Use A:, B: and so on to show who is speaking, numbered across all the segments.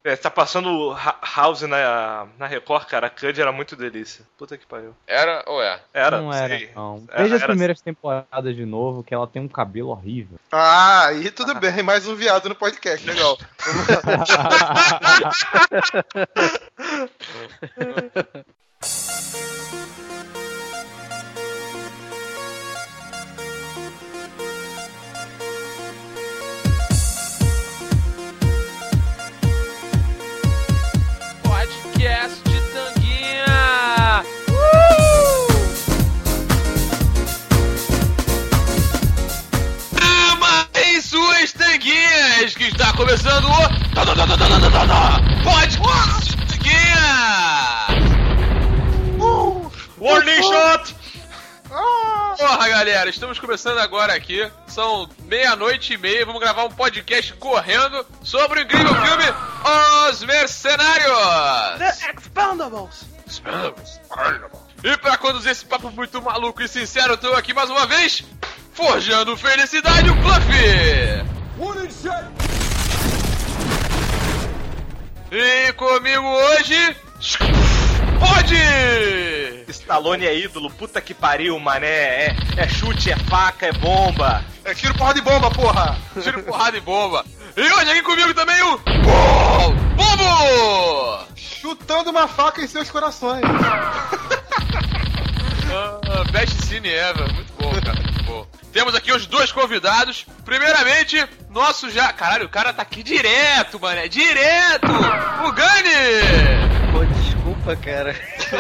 A: Tá passando House na Record, cara. A Cud era muito delícia. Puta que pariu.
B: Era ou é?
A: Era,
C: não
A: sei.
C: era, não. Veja as primeiras temporadas de novo, que ela tem um cabelo horrível.
D: Ah, aí tudo bem. Mais um viado no podcast, legal.
B: Podcast de Tanguinha! Amem suas tanguinhas, que está começando o Podcast de Tanguinha!
A: Warning shot!
B: Porra, galera, estamos começando agora aqui. São 00:30. Vamos gravar um podcast correndo sobre o incrível filme Os Mercenários.
A: The Expendables!
B: E pra conduzir esse papo muito maluco e sincero, eu tô aqui mais uma vez, forjando felicidade, o Fluffy. E comigo hoje, pode!
A: Stallone é ídolo, puta que pariu, mané. É chute, é faca, é bomba.
D: É tiro, porrada e bomba, porra!
B: Tiro, porrada e bomba. E hoje aqui comigo também o Bobo!
D: Chutando uma faca em seus corações.
B: Best Cine Ever, muito bom, cara, muito bom. Temos aqui os dois convidados. Primeiramente, nosso já... Caralho, o cara tá aqui direto, mané, direto! O Gani!
E: Pô, desculpa, cara.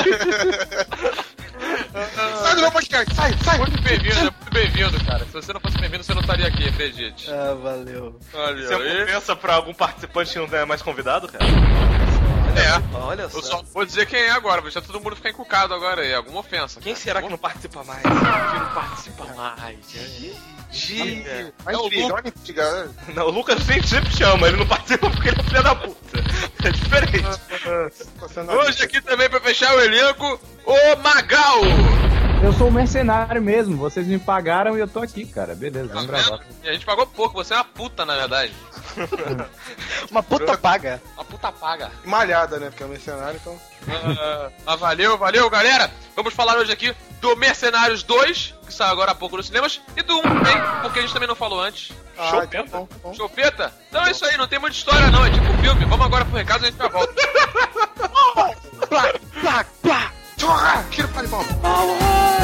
D: Sai do meu podcast, sai!
B: Muito bem-vindo, cara. Se você não fosse bem-vindo, você não estaria aqui, acredite.
E: Ah, valeu.
B: Olha
A: Você
B: aí.
A: pensa pra algum participante que não é mais convidado, cara?
E: Olha
B: Eu
E: só.
B: só vou dizer quem é agora, vai deixar todo mundo ficar encucado agora aí, alguma ofensa.
A: Quem
B: cara.
A: será que não participa mais? Quem não participa mais?
D: Vai intriga,
A: Não, o Lucas sempre chama, ele não participa porque ele é filho da puta. É diferente.
B: Hoje aqui também pra fechar o elenco, o Magal!
C: Eu sou um mercenário mesmo, vocês me pagaram e eu tô aqui, cara. Beleza, vamos gravar.
B: E a gente pagou pouco, você é uma puta, na verdade.
E: Uma puta paga.
B: Uma puta paga.
D: malhada, né? Porque é um mercenário, então...
B: Valeu, galera! Vamos falar hoje aqui do Mercenários 2, que saiu agora há pouco nos cinemas, e do 1 também, porque a gente também não falou antes.
A: Chopeta?
D: Então, bom.
B: Chopeta? Então é isso aí, não tem muita história não, é tipo filme. Vamos agora pro recado e a gente já volta.
D: Plá, plá, plá! Tchorra! Tiro, porrada e bomba!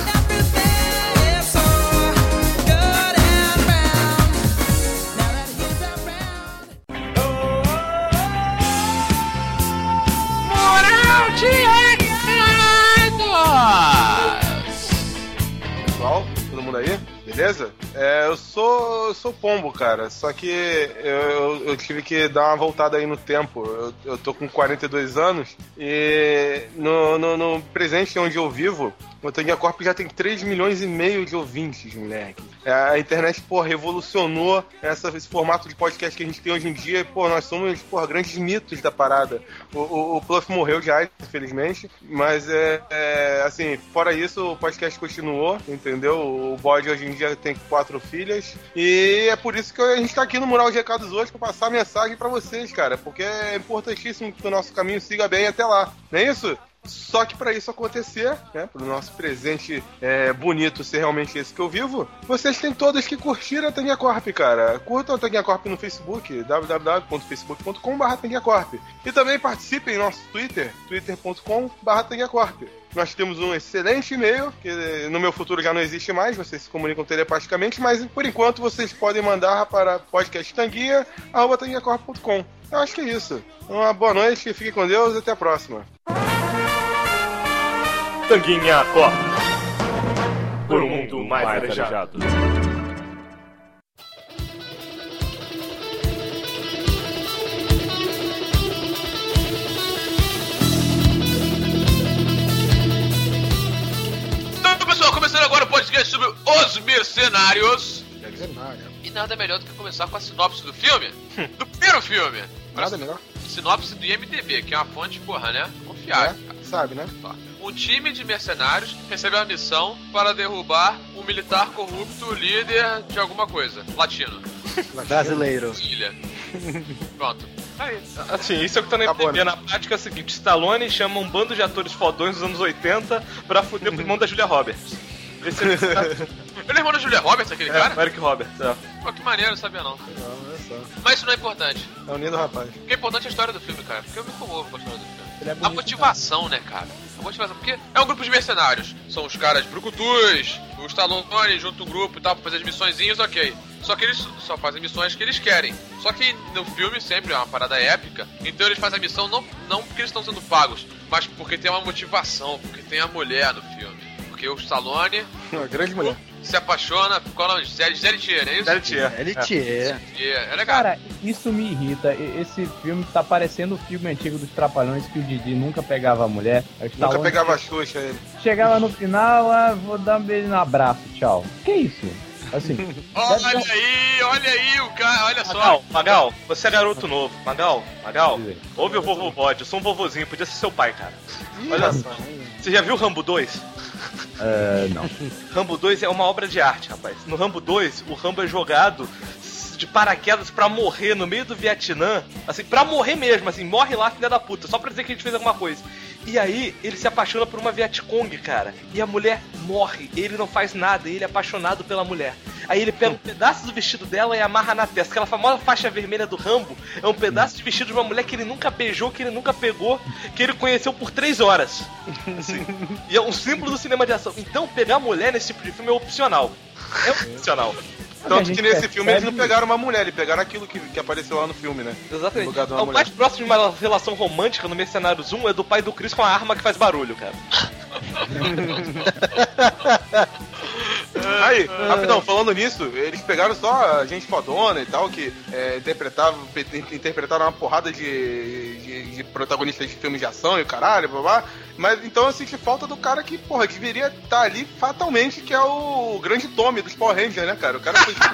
D: Pessoal, todo mundo aí? Beleza? Eu sou pombo, cara, só que eu tive que dar uma voltada aí no tempo. Eu tô com 42 anos e no presente onde eu vivo, o Tanguinha Corp já tem 3,5 milhões de ouvintes, moleque. A internet, revolucionou esse formato de podcast que a gente tem hoje em dia. Nós somos, grandes mitos da parada. O Pluff morreu de AIDS, infelizmente, mas assim, fora isso, o podcast continuou, entendeu? O Bode hoje em dia tem 4 filhas e é por isso que a gente tá aqui no Mural de Recados hoje pra passar a mensagem pra vocês, cara, porque é importantíssimo que o nosso caminho siga bem até lá, não é isso? Só que para isso acontecer, né, para o nosso presente bonito ser realmente esse que eu vivo, vocês têm todos que curtir a Tanguinha Corp, cara. Curtam a Tanguinha Corp no Facebook, www.facebook.com/TanguinhaCorp. E também participem em nosso Twitter, twitter.com/TanguinhaCorp. Nós temos um excelente e-mail, que no meu futuro já não existe mais, vocês se comunicam telepaticamente, mas por enquanto vocês podem mandar para podcasttanguinha@tanguinhacorp.com. Eu acho que é isso. Uma boa noite, fiquem com Deus e até a próxima.
A: Tanguinha Corp. Por um mundo mais arejado.
B: Então, pessoal, começando agora o podcast sobre Os Mercenários. E nada melhor do que começar com a sinopse do filme. Do primeiro filme.
D: Nada melhor.
B: Sinopse do IMDb, que é uma fonte, né? Confiável.
D: Sabe, né?
B: Um time de mercenários recebe a missão para derrubar um militar corrupto líder de alguma coisa. Latino.
E: Brasileiro.
B: Ilha. Pronto.
A: Assim, isso é o que eu não
D: Acabou,
A: entendi.
D: né?
A: Na prática é o seguinte: Stallone chama um bando de atores fodões dos anos 80 pra fuder o irmão da Julia Roberts. Esse é
B: Ele é irmão da Julia Roberts, aquele cara?
A: o Eric Roberts, é.
B: Pô, que maneiro, não sabia não.
D: Não, olha só.
B: Mas isso não é importante.
D: É o lindo rapaz.
B: O que é importante é a história do filme, cara. Porque eu me comovo com a história do filme.
C: Ele é
B: A
C: bonito,
B: motivação, né, cara? A motivação, porque é um grupo de mercenários. São os caras brucutus, o Stallone junto um grupo e tal, pra fazer as missõezinhas, ok. Só que eles só fazem missões que eles querem. Só que no filme sempre é uma parada épica. Então eles fazem a missão não porque eles estão sendo pagos, mas porque tem uma motivação, porque tem a mulher no filme. Porque o Stallone
D: Uma grande mulher.
B: se apaixona, qual é o nome? Zé-Tier, não é isso?
D: Zé-Tier.
B: É legal.
C: Cara, isso me irrita. Esse filme tá parecendo o filme antigo dos Trapalhões que o Didi nunca pegava a mulher. Aí o
D: Nunca
C: Stallone
D: pegava a Xuxa ele.
C: chegava no final, vou dar um beijo no abraço, tchau. Que isso? Assim,
B: Olha aí, o cara, olha só.
A: Magal, você é garoto novo. Magal, ouve o vovô bode, eu sou um vovozinho, podia ser seu pai, cara. Olha só. Você já viu Rambo 2?
C: não.
A: Rambo 2 é uma obra de arte, rapaz. No Rambo 2, o Rambo é jogado de paraquedas pra morrer no meio do Vietnã. Assim, pra morrer mesmo, assim, morre lá, filha da puta, só pra dizer que a gente fez alguma coisa. E aí, ele se apaixona por uma Vietcong, cara. E a mulher morre, ele não faz nada, ele é apaixonado pela mulher. Aí ele pega um pedaço do vestido dela e amarra na testa. Aquela famosa faixa vermelha do Rambo é um pedaço de vestido de uma mulher que ele nunca beijou, que ele nunca pegou, que ele conheceu por 3 horas. Assim. E é um símbolo do cinema de ação. Então, pegar mulher nesse tipo de filme é opcional. É opcional.
D: Tanto que nesse filme eles não pegaram uma mulher, eles pegaram aquilo que apareceu lá no filme, né?
A: Exatamente.
D: No lugar de uma
A: O
D: mulher.
A: mais próximo de uma relação romântica no Mercenários 1 é do pai do Chris com a arma que faz barulho, cara.
D: Aí, rapidão, falando nisso, eles pegaram só a gente fodona e tal, que interpretaram uma porrada de protagonistas de filmes de ação e o caralho, blá blá. Mas então eu senti falta do cara que, porra, deveria estar ali fatalmente, que é o grande Tommy dos Power Rangers, né, cara? O cara foi.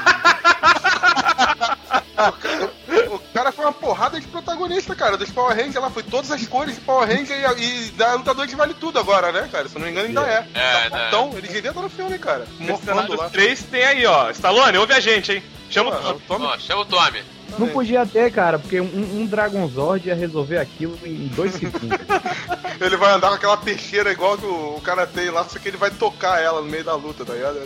D: O cara foi uma porrada de protagonista, cara, dos Power Rangers lá, foi todas as cores de Power Ranger e da Lutadores Vale Tudo agora, né, cara? Se eu não me engano ainda é. Então, ele devia estar no filme, cara. Morfando lá.
A: 3 tem aí, ó. Stallone, ouve a gente, hein? Chama o
D: Tommy.
B: Ó, chama o Tommy.
C: Não podia ter, cara, porque um Dragonzord ia resolver aquilo em 2 segundos.
D: Ele vai andar com aquela peixeira igual que o cara tem lá, só que ele vai tocar ela no meio da luta, tá ligado?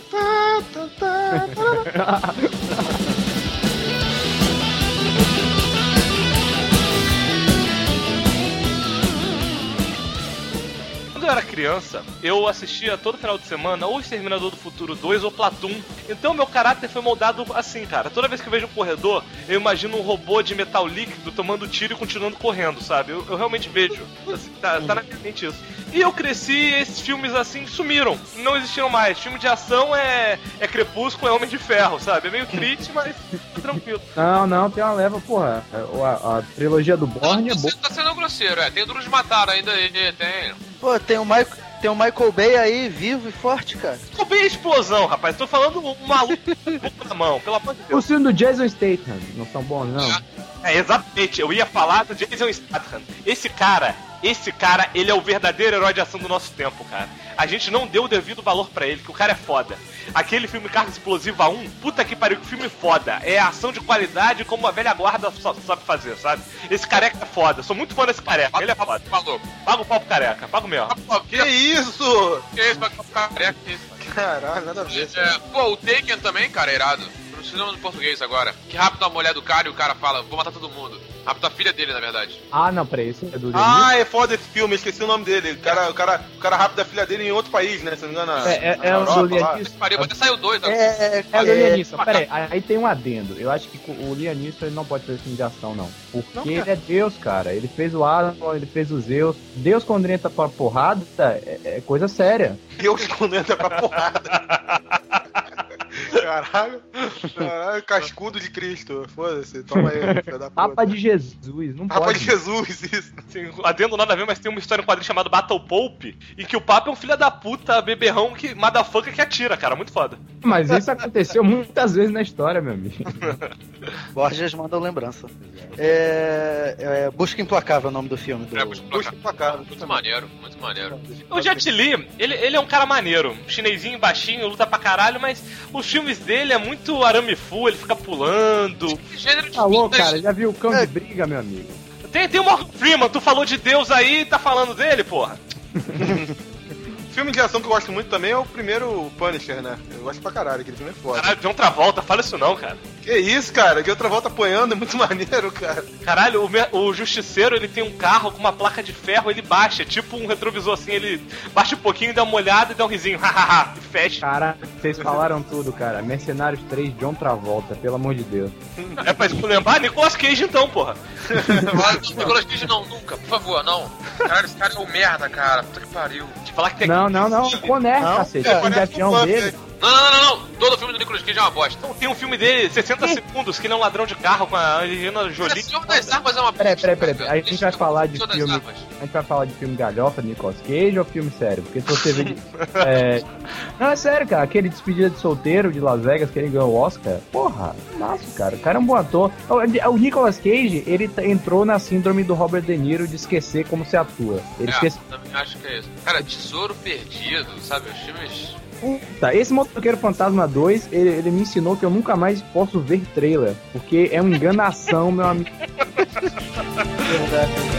A: Quando eu era criança, eu assistia todo final de semana ou Exterminador do Futuro 2 ou Platoon. Então meu caráter foi moldado assim, cara. Toda vez que eu vejo um corredor, eu imagino um robô de metal líquido tomando tiro e continuando correndo, sabe? Eu realmente vejo. Assim, tá na minha mente isso. E eu cresci e esses filmes assim sumiram. Não existiram mais. Filme de ação é Crepúsculo, é Homem de Ferro, sabe? É meio triste, mas tranquilo.
C: Não, tem uma leva, porra. A trilogia do Bourne é boa.
B: Você tá sendo grosseiro, Tem o Duro de Matar ainda aí, tem.
E: Pô, tem o Michael Bay aí, vivo e forte, cara.
A: Tô bem explosão, rapaz. Tô falando um maluco na mão, pelo amor de Deus.
C: Os filmes do Jason Statham não são bons, não?
A: É, exatamente. Eu ia falar do Jason Statham. Esse cara, ele é o verdadeiro herói de ação do nosso tempo, cara. A gente não deu o devido valor pra ele, que o cara é foda. Aquele filme Carga Explosiva 1, puta que pariu, que filme foda. É ação de qualidade como a velha guarda sabe fazer, sabe? Esse careca é foda. Sou muito fã desse careca, ele é foda.
B: Falou.
A: Paga o pau pro careca, paga o meu.
D: Que isso?
B: Que isso, vai ficar careca, que isso?
D: Caralho, nada a ver.
B: Pô, o Taken também, cara, é irado. Precisamos do português agora. Que rapta a mulher do cara e o cara fala, vou matar todo mundo. Rapta a filha dele, na verdade.
C: Ah, não, peraí, esse é do
D: Ah, é foda esse filme, esqueci o nome dele. O cara rapta a filha dele em outro país, né? Se não me engano.
C: É o do Liam Neeson.
B: Pariu, vai ter sair o 2 agora.
C: É o do Liam Neeson. Peraí, aí tem um adendo. Eu acho que o Liam Neeson ele não pode fazer filme de ação, não. Porque ele é Deus, cara. Ele fez o Adam, ele fez o Zeus. Deus, quando entra pra porrada, é coisa séria.
D: Deus quando entra pra porrada. Caralho, cascudo de Cristo. Foda-se, toma aí, filho da puta.
C: Papa de Jesus, não pode.
D: Papa de Jesus, isso.
A: Assim, adendo nada a ver, mas tem uma história em quadrinho chamado Battle Pope, e que o Papa é um filho da puta, beberrão, motherfucker que atira, cara, muito foda.
C: Mas isso aconteceu muitas vezes na história, meu amigo.
E: Borges mandou lembrança. Busca Implacável é o nome do filme.
B: Busca
D: Implacável.
B: Muito maneiro, muito maneiro.
A: O Jet Li, ele é um cara maneiro, chinesinho, baixinho, luta pra caralho, mas os filmes poderes dele é muito arame full, ele fica pulando.
B: Que gênero de
C: Alô,
B: filme
C: cara, já viu o cão de briga, meu amigo?
A: Tem o Morgan Freeman, tu falou de Deus aí e tá falando dele, porra.
D: Filme de ação que eu gosto muito também é o primeiro Punisher, né? Eu gosto pra caralho, aquele filme é foda.
A: Caralho, John Travolta, fala isso não, cara.
D: Que isso, cara? Que outra volta apanhando é muito maneiro, cara.
A: Caralho, o Justiceiro, ele tem um carro com uma placa de ferro, ele baixa, tipo um retrovisor assim, ele baixa um pouquinho, dá uma olhada e dá um risinho, hahaha, e fecha.
C: Cara, vocês falaram tudo, cara. Mercenários 3, John Travolta, pelo amor de Deus.
A: É pra lembrar Nicolas Cage então, porra.
B: Nicolas Cage não, nunca, por favor, não. Caralho, esse cara é um merda, cara. Puta que pariu.
A: Te falar que tem
C: Não, Conner, cacete. O filme de avião dele.
B: Não. Todo filme do Nicolas Cage é uma bosta.
A: Então, tem um filme dele, 60 segundos, que ele é um ladrão de carro com a Angelina Jolie.
B: O Senhor das Armas é uma
C: Peraí.
B: bosta.
C: A gente vai falar de
B: Senhor das
C: filme.
B: Armas.
C: A gente vai falar de filme galhofa do Nicolas Cage ou filme sério? Porque se você vê. Não, é sério, cara. Aquele Despedida de Solteiro de Las Vegas que ele ganhou o Oscar. Porra, massa, cara. O cara é um bom ator. O Nicolas Cage, ele entrou na síndrome do Robert De Niro de esquecer como se atua. Ele esqueceu.
B: Também acho que é isso. Cara, Tesouro Perdido, sabe? Os filmes.
C: Puta, esse Motoqueiro Fantasma 2, ele me ensinou que eu nunca mais posso ver trailer, porque é uma enganação, meu amigo. Verdade.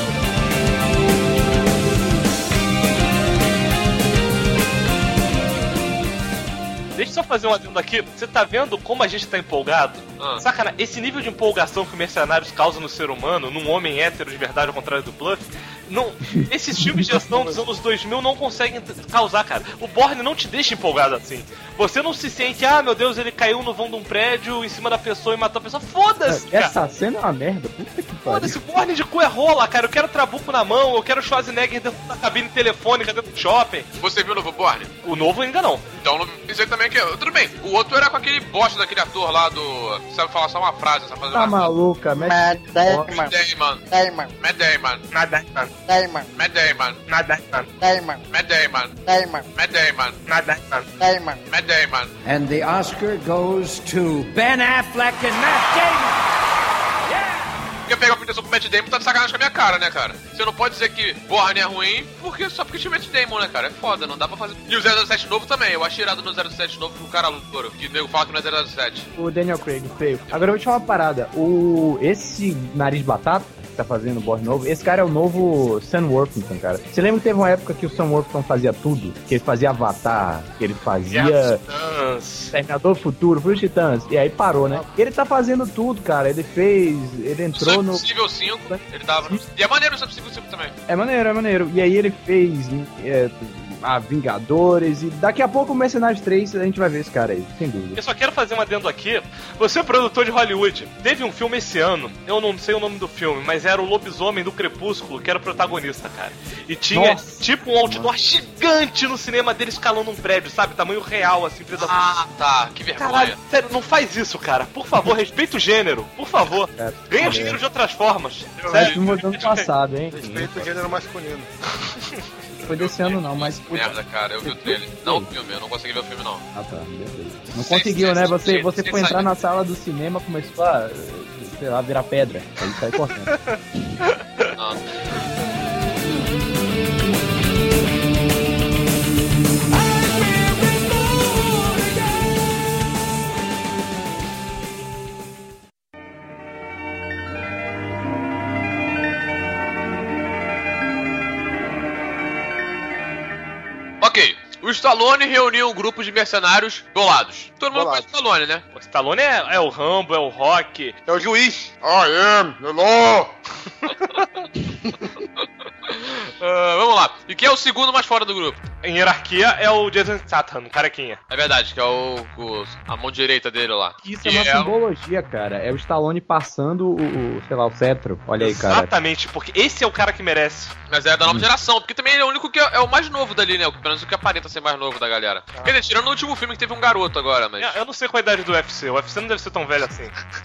A: Deixa eu só fazer um adendo aqui. Você tá vendo como a gente tá empolgado? Sacana, esse nível de empolgação que o Mercenários causa no ser humano, num homem hétero de verdade, ao contrário do Bluff, não, esses filmes de ação dos anos 2000 não conseguem causar, cara. O Bourne não te deixa empolgado assim. Você não se sente, meu Deus, ele caiu no vão de um prédio em cima da pessoa e matou a pessoa. Foda-se, cara.
C: Essa cena é uma merda, puta que pariu.
A: Foda-se, Bourne de cu é rola, cara. Eu quero Trabuco na mão, eu quero Schwarzenegger dentro da cabine telefônica dentro do shopping.
B: Você viu o novo Bourne?
A: O novo ainda não.
B: Então não pensei também que... Tudo bem, o outro era com aquele bosta daquele ator lá do... Sabe falar só uma frase, sabe fazer
C: Tá maluca,
E: Matt Damon.
B: Matt Damon.
E: Damon.
B: Matt Damon.
A: Nada,
E: Damon.
B: Matt Damon.
A: nada,
E: Damon.
B: Matt Damon.
E: Damon.
B: Matt Damon.
A: nada.
E: Damon.
B: Matt Damon.
F: And the Oscar goes to Ben Affleck and Matt Damon.
B: Porque pegar a proteção pro Matt Damon tá de sacanagem com a minha cara, né, cara? Você não pode dizer que Bourne é ruim só porque tinha Matt Damon, né, cara? É foda, não dá pra fazer. E o 007 novo também, eu achei irado no 007 novo com o cara louro, que nego fala que não é 007.
C: O Daniel Craig, feio. Agora eu vou te falar uma parada. Esse nariz de batata que tá fazendo o Bourne novo, esse cara é o novo Sam Worthington, cara. Você lembra que teve uma época que o Sam Worthington fazia tudo? Que ele fazia Avatar, que ele fazia Terminador do Futuro, Fui os Titãs, e aí parou, né? Ele tá fazendo tudo, cara. Ele entrou no...
B: Impossível 5, ele tava... E é maneiro o Impossível 5 também.
C: É maneiro. E aí ele fez a Vingadores, e daqui a pouco o Mercenários 3 a gente vai ver esse cara aí, sem dúvida.
A: Eu só quero fazer um adendo aqui. Você é produtor de Hollywood. Teve um filme esse ano, eu não sei o nome do filme, mas era o Lobisomem do Crepúsculo, que era o protagonista, cara. E tinha tipo um outdoor gigante no cinema dele escalando um prédio, sabe? Tamanho real, assim.
B: Tá, que vergonha.
A: Caralho, sério, não faz isso, cara. Por favor, respeita o gênero, por favor. Ganha dinheiro de outras formas.
C: Sério, não do ano passado, hein?
D: Respeito o gênero masculino.
C: Foi desse ano não, mas...
B: Merda, cara, eu vi o trailer. Não o filme, eu não consegui ver o filme, não.
C: Ah, tá, beleza. Não conseguiu, né? Você foi entrar na sala do cinema, começou a, sei lá, virar pedra. Aí sai correndo.
B: Não. Ok, o Stallone reuniu um grupo de mercenários bolados. Todo mundo conhece o Stallone, né?
A: O Stallone é o Rambo, é o Rock.
D: É o juiz. I am the law.
B: Vamos lá. E quem é o segundo mais fora do grupo?
A: Em hierarquia é o Jason Statham, carequinha.
B: É verdade, que é a mão direita dele lá.
C: Isso é uma simbologia, cara. É o Stallone passando o cetro. Olha aí, cara.
A: Exatamente, porque esse é o cara que merece.
B: Mas é da nova geração, porque também ele é o único que é o mais novo dali, né? Pelo menos o que aparenta ser mais novo da galera. Quer dizer, tirando o último filme que teve um garoto agora, mas...
A: Eu não sei qual a idade do UFC. O UFC não deve ser tão velho assim.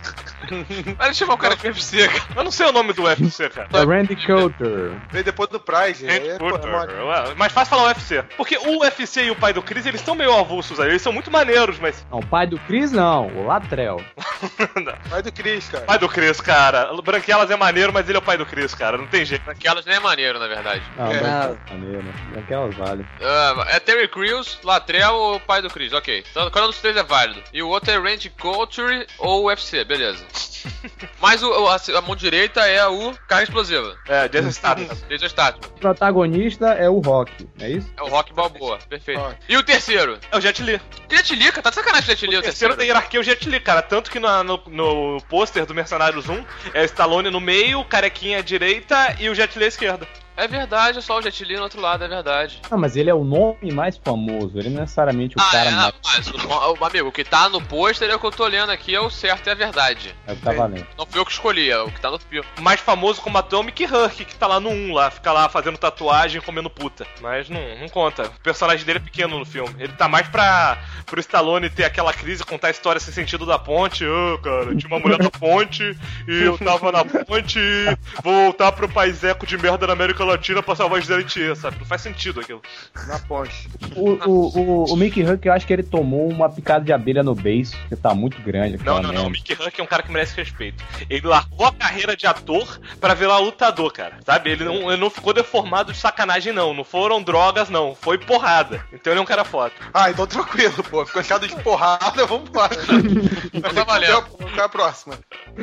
B: Mas ele chamou o cara de UFC, cara.
A: Eu não sei o nome do UFC, cara.
C: É Randy Couture.
D: Veio depois do Pride.
A: Mas fácil falar UFC. Porque o UFC e o pai do Chris, eles estão meio avulsos aí. Eles são muito maneiros, mas...
C: Não, o pai do Chris não, o Latrell.
D: Pai do Chris, cara.
A: Pai do Chris, cara. Branquelas é maneiro, mas ele é o pai do Chris, cara. Não tem jeito.
B: Aquelas nem é maneiro, na verdade.
C: Não, maneiro. Aquelas vale.
B: É Terry Crews, Latrell ou o pai do Chris, ok. Então, qual dos três é válido? E o outro é Randy Couture ou UFC, beleza. Mas a mão direita é o carga explosiva.
A: É, Jason Statham.
B: Jason Statham.
C: O protagonista é o Rock, é isso?
B: É o Rock Balboa, perfeito. E o terceiro?
A: É o Jet Li.
B: Jet Li, cara, tá de sacanagem o Jet Li,
A: O terceiro da hierarquia é o Jet Li, cara. Tanto que no pôster do Mercenários 1 é o Stallone no meio, o carequinha à direita e o Jet Li à esquerda.
B: É verdade, é só o Jet Li no outro lado, é verdade.
C: Não, mas ele é o nome mais famoso, ele não é necessariamente o cara mais...
B: Mas o amigo, o que tá no pôster é o que eu tô lendo aqui, é o certo e a verdade.
C: É o que tá valendo.
B: Não fui eu que escolhi, é o que tá no filme.
A: Mais famoso como ator é o Mickey Rourke, que tá lá no 1 lá, fica lá fazendo tatuagem, comendo puta. Mas não conta. O personagem dele é pequeno no filme. Ele tá mais pro Stallone ter aquela crise, contar a história sem sentido da ponte. Cara, tinha uma mulher na ponte e eu tava na ponte e vou voltar pro paiseco de merda na América Latina pra salvar as Tia, sabe? Não faz sentido aquilo.
D: Na ponte.
C: O Mickey Rourke, eu acho que ele tomou uma picada de abelha no beiço, que tá muito grande.
A: Não. O Mickey Rourke é um cara que merece respeito. Ele largou a carreira de ator pra virar lutador, cara. Sabe? Ele não ficou deformado de sacanagem, não. Não foram drogas, não. Foi porrada. Então ele é um cara foda.
D: Então tranquilo, pô. Ficou achado de porrada, vamos embora.
B: Então tá valendo.
D: Vamos ficar a próxima.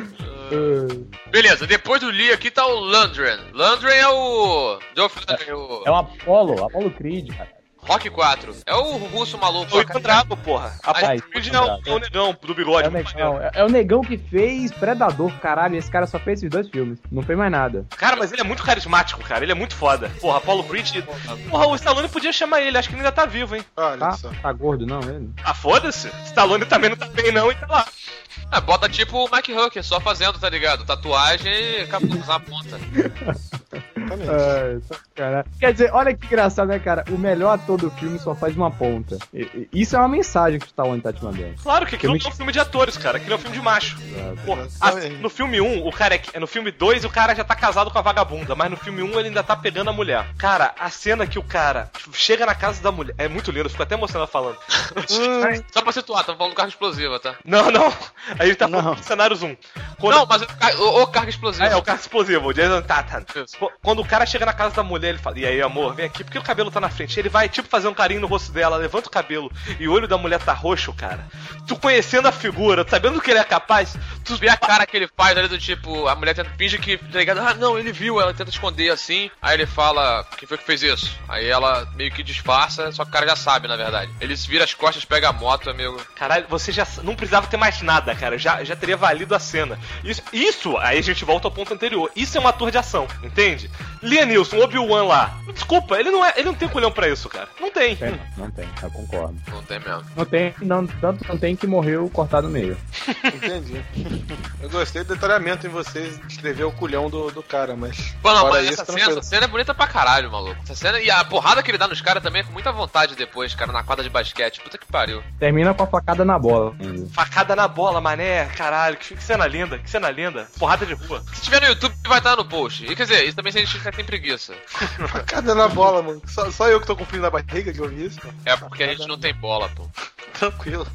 B: Beleza, depois do Lee aqui tá o Lundgren. Lundgren é o...
C: É o Apollo Creed, cara.
B: Rock 4. É o russo maluco.
A: Foi o Drago, porra. Apollo Creed é o negão do bigode.
C: É o negão que fez Predador, caralho. Esse cara só fez esses 2 filmes. Não fez mais nada.
A: Cara, mas ele é muito carismático, cara. Ele é muito foda. Porra, Apollo Creed... Porra, o Stallone podia chamar ele. Acho que ele ainda tá vivo, hein.
D: Olha só.
C: Tá gordo, não, ele?
A: Foda-se. Stallone também não tá bem, não, e tá lá.
B: Bota tipo o Mike Hooker, só fazendo, tá ligado? Tatuagem e acabou usar a ponta.
C: Quer dizer, olha que engraçado, né, cara? O melhor ator do filme só faz uma ponta. Isso é uma mensagem que o Stallone tá te mandando.
A: Claro que aquilo não é um filme de atores, cara. Aquilo é um filme de macho. Porra, no filme 1, o cara no filme 2, o cara já tá casado com a vagabunda, mas no filme 1 ele ainda tá pegando a mulher. Cara, a cena que o cara chega na casa da mulher é muito lindo, eu fico até emocionado falando.
B: Só pra situar, tava falando do carga explosiva, tá?
A: Não. Aí ele tá falando do Cenários 1.
B: Não, mas o carga explosiva.
A: É o carga explosivo, o Jason Statham. Quando o cara chega na casa da mulher, ele fala: e aí, amor, vem aqui, porque o cabelo tá na frente. Ele vai, tipo, fazer um carinho no rosto dela, levanta o cabelo e o olho da mulher tá roxo, cara. Tu conhecendo a figura, sabendo do que ele é capaz,
B: tu vê a cara que ele faz ali do tipo, a mulher finge que, tá ligado? Não, ele viu, ela tenta esconder assim. Aí ele fala: quem foi que fez isso? Aí ela meio que disfarça, só que o cara já sabe, na verdade. Ele se vira as costas, pega a moto, amigo.
A: Caralho, você já não precisava ter mais nada, cara. Já teria valido a cena. Isso, aí a gente volta ao ponto anterior. Isso é um ator de ação, entende? Lianilson, Obi-Wan lá. Desculpa, ele não tem culhão pra isso, cara. Não tem.
C: Não tem, eu concordo.
B: Não tem mesmo.
C: Tanto não tem que morreu cortado no meio.
D: Entendi. Eu gostei do detalhamento em vocês descrever o culhão do cara, mas...
B: Pô, não, mas essa cena é bonita pra caralho, maluco. Essa cena, e a porrada que ele dá nos caras também é com muita vontade depois, cara, na quadra de basquete. Puta que pariu.
C: Termina com a facada na bola.
A: Facada na bola, mané. Caralho, que cena linda, que cena linda. Porrada de rua.
B: Se tiver no YouTube, vai estar no post. E quer dizer, isso também se a gente ficar sem preguiça.
D: Facada na bola, mano. Só eu que tô com frio na barriga que eu vi isso.
B: É porque a gente não tem bola, pô.
D: Tranquilo.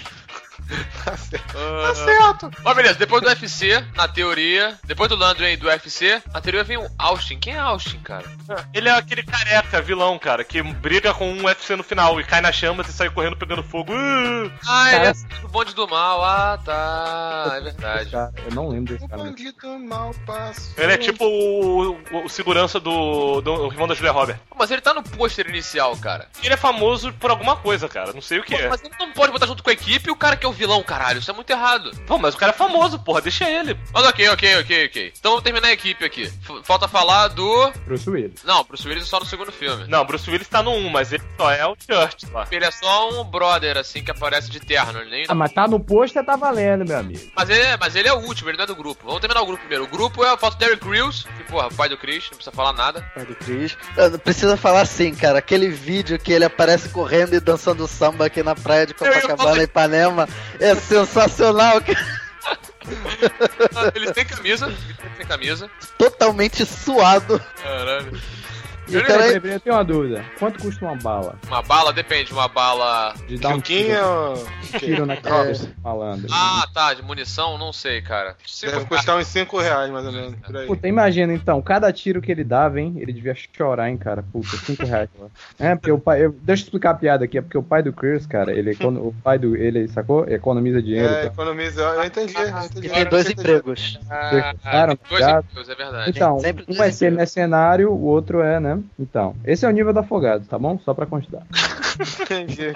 D: Tá certo. Tá certo.
B: Ó, beleza, depois do UFC, na teoria, depois do Lundgren do UFC, na teoria vem o Austin. Quem é Austin, cara?
A: Ele é aquele careca, vilão, cara, que briga com um UFC no final e cai nas chamas e sai correndo pegando fogo.
B: Ele é do bonde do mal. Ah, tá. É verdade.
C: Cara, eu não lembro desse cara.
D: O bonde do mal passa.
A: Ele é tipo o segurança do irmão da Julia Roberts.
B: Mas ele tá no pôster inicial, cara.
A: Ele é famoso por alguma coisa, cara. Não sei o que é.
B: Mas ele não pode botar junto com a equipe o cara que é o vilão, caralho. Isso é muito errado.
A: Pô, mas o cara é famoso, porra. Deixa ele.
B: Mas ok. Então vamos terminar a equipe aqui. Falta falar do...
C: Bruce Willis.
B: Não, Bruce Willis é só no segundo filme.
A: Não, Bruce Willis tá no 1, mas ele só é o Church lá.
B: Ele é só um brother, assim, que aparece de terno. Nem...
C: mas tá no pôster, tá valendo, meu amigo.
B: Mas ele é o último, ele não é do grupo. Vamos terminar o grupo primeiro. O grupo é a foto do Terry Crews, que, porra, pai do Chris, não precisa falar nada.
E: Pai do Chris. Não precisa falar assim, cara. Aquele vídeo que ele aparece correndo e dançando samba aqui na praia de Copacabana, Ipanema, é sensacional, cara.
B: Ele tem camisa.
E: Totalmente suado.
B: Caralho.
C: E peraí, eu tenho uma dúvida. Quanto custa uma bala?
B: Uma bala, depende. Uma bala...
C: De dar um tiro na cabeça, malandro.
B: Ah, tá. De munição, não sei, cara.
D: Deve custar uns R$5, mais ou menos. Por aí.
C: Puta, imagina então, cada tiro que ele dava, hein? Ele devia chorar, hein, cara. Puta, R$5. Porque o pai... deixa eu explicar a piada aqui. É porque o pai do Chris, cara, o pai do... Ele, sacou? Economiza dinheiro.
D: Economiza. Eu entendi.
E: E tem 2 empregos.
B: Dois empregos, é verdade.
C: Então, um é ser mercenário, o outro é, né? Então, esse é o nível do Afogados, tá bom? Só pra constar.
D: Entendi.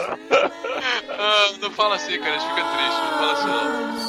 B: Não fala assim, cara, a gente fica triste. Não fala assim,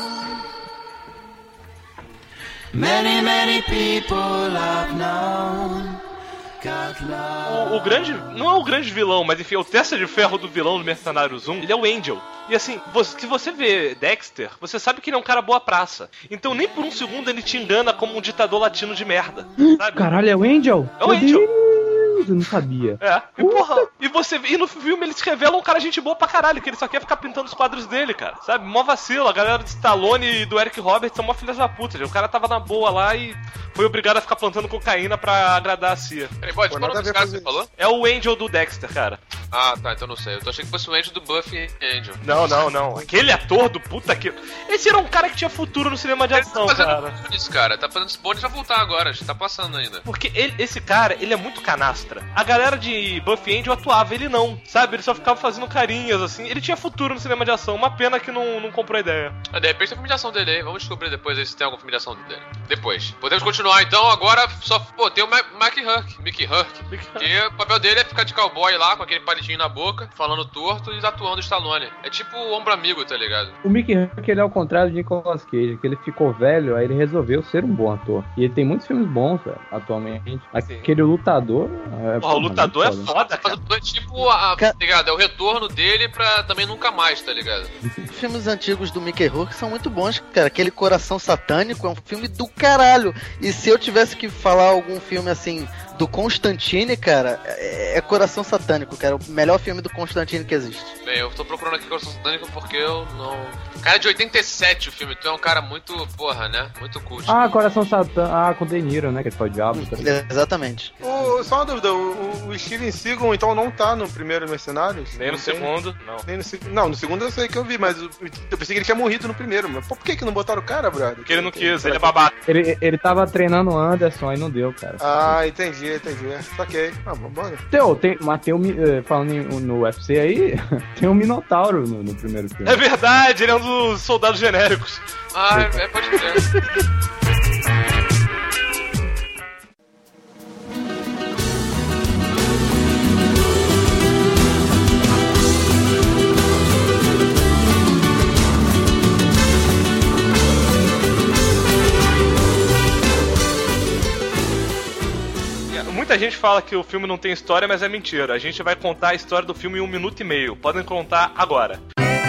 B: não.
F: Many people I've known got love.
A: O grande... Não é o grande vilão, mas enfim, é o testa de ferro do vilão do Mercenários 1. Ele é o Angel. E assim, se você vê Dexter, você sabe que ele é um cara boa praça. Então nem por um segundo ele te engana como um ditador latino de merda. Sabe?
C: Caralho, é o Angel?
A: É o Angel.
C: Eu não sabia.
A: E porra, e no filme ele se revela um cara gente boa pra caralho, que ele só quer ficar pintando os quadros dele, cara. Sabe? Mó vacilo, a galera do Stallone e do Eric Roberts são mó filhas da puta. O cara tava na boa lá e foi obrigado a ficar plantando cocaína pra agradar a CIA.
B: Peraí, pode, qual é o nome desse cara que você falou?
A: É o Angel do Dexter, cara.
B: Ah, tá, então não sei. Eu achei que fosse o Angel do Buffy Angel.
A: Não. Aquele ator do puta que... Esse era um cara que tinha futuro no cinema de ação, cara.
B: Isso, cara. Tá fazendo esse bonde pra voltar agora. Tá passando ainda.
A: Porque esse cara, ele é muito canastra. A galera de Buffy Angel atuava, ele não. Sabe? Ele só ficava fazendo carinhas, assim. Ele tinha futuro no cinema de ação. Uma pena que não comprou a ideia.
B: De repente tem filme de ação dele aí. Vamos descobrir depois aí se tem algum filme de ação dele. Depois. Podemos continuar, então. Agora só... Pô, tem o Mickey Hurk. Que o papel dele é ficar de cowboy lá, com aquele palitinho na boca, falando torto e atuando o Stallone. É tipo o ombro amigo, tá ligado?
C: O Mickey Hurk, ele é ao contrário de Nicolas Cage, que ele ficou velho, aí ele resolveu ser um bom ator. E ele tem muitos filmes bons, velho, atualmente. Aquele Lutador...
A: o Lutador é foda, cara.
B: É tipo, tá ligado? É o retorno dele pra também nunca mais, tá ligado?
E: Os filmes antigos do Mickey Rourke são muito bons, cara. Aquele Coração Satânico é um filme do caralho. E se eu tivesse que falar algum filme assim do Constantine, cara, é Coração Satânico, cara. O melhor filme do Constantine que existe.
B: Bem, eu tô procurando aqui Coração Satânico porque eu não... Cara, é de 87 o filme, tu é um cara muito, porra, né? Muito cult.
C: Coração Satânico, com o De Niro, né? Que foi o diabo. Tá?
E: Exatamente.
D: Só uma dúvida, o Steven Seagal então não tá no primeiro Mercenários?
A: Nem no segundo, não.
D: Não, no segundo eu sei que eu vi, mas eu pensei que ele tinha morrido no primeiro. Mas por que não botaram o cara, brother?
A: Porque ele não quis, ele é babaca.
C: Ele tava treinando o Anderson e não deu, cara.
D: Ah, entendi. Saquei. Vambora.
C: Falando no UFC aí, tem um Minotauro no primeiro filme.
A: É verdade, ele é um dos soldados genéricos.
B: Pode crer.
A: Muita gente fala que o filme não tem história, mas é mentira. A gente vai contar a história do filme em 1 minuto e meio. Podem contar agora.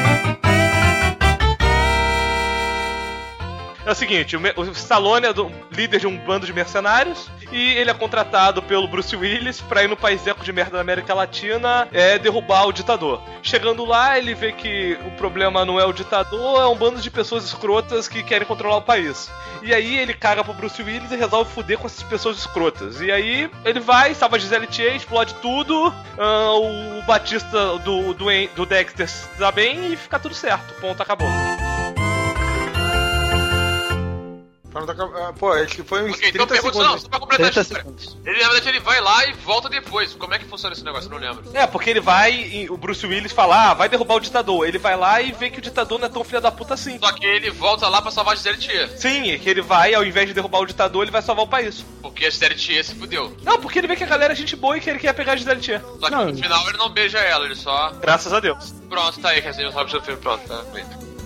A: É o seguinte, o Stallone é líder de um bando de mercenários e ele é contratado pelo Bruce Willis pra ir no país eco de merda da América Latina derrubar o ditador. Chegando lá, ele vê que o problema não é o ditador, é um bando de pessoas escrotas que querem controlar o país. E aí ele caga pro Bruce Willis e resolve foder com essas pessoas escrotas. E aí ele vai, salva a Gisele Thier, explode tudo, o Batista do Dexter se dá bem e fica tudo certo. Ponto, acabou.
D: Pô, acho que foi uns 30
B: então
D: segundos.
B: Não, só pra completar a
E: 30
B: história.
E: segundos.
B: Ele, na verdade, ele vai lá e volta depois. Como é que funciona esse negócio? Eu não lembro.
A: Porque ele vai e o Bruce Willis fala, vai derrubar o ditador. Ele vai lá e vê que o ditador não é tão filho da puta assim.
B: Só que ele volta lá pra salvar a Gisele Thier.
A: Sim, que ele vai, ao invés de derrubar o ditador, ele vai salvar o país.
B: Porque a Gisele Thier se fudeu.
A: Não, porque ele vê que a galera é gente boa e que ele quer pegar a Gisele Thier.
B: Só que no final ele não beija ela, ele só...
A: Graças a Deus.
B: Pronto, tá aí, resenha do filme, pronto, tá bem.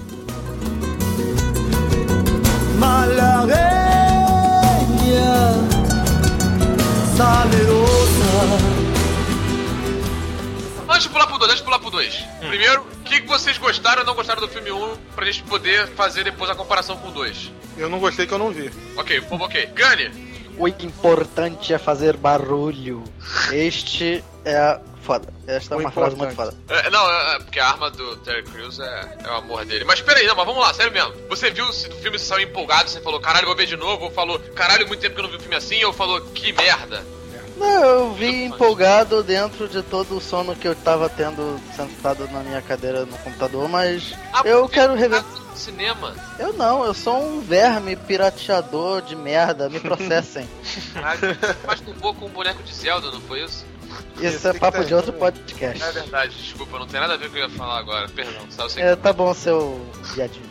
B: Antes de pular pro 2. Primeiro, o que vocês gostaram ou não gostaram do filme 1 pra gente poder fazer depois a comparação com o 2?
D: Eu não gostei que eu não vi.
B: Ok. Gunny.
E: O importante é fazer barulho. Este é foda. Esta é uma frase muito foda.
B: Porque a arma do Terry Crews é o amor dele. Mas peraí, mas vamos lá, sério mesmo. Você viu se do filme, você saiu empolgado, você falou, caralho, vou ver de novo, ou falou, caralho, muito tempo que eu não vi um filme assim, ou falou, que merda.
E: Não, eu vi empolgado dentro de todo o sono que eu tava tendo sentado na minha cadeira no computador, mas eu quero rever.
B: Cinema.
E: Eu sou um verme pirateador de merda, me processem.
B: Caralho, mas tu voou com um boneco de Zelda, não foi isso?
E: Isso é papo de outro podcast.
B: É verdade, desculpa, não tem nada a ver com o que eu ia falar agora, perdão. Sabe,
E: tá bom, seu viadinho.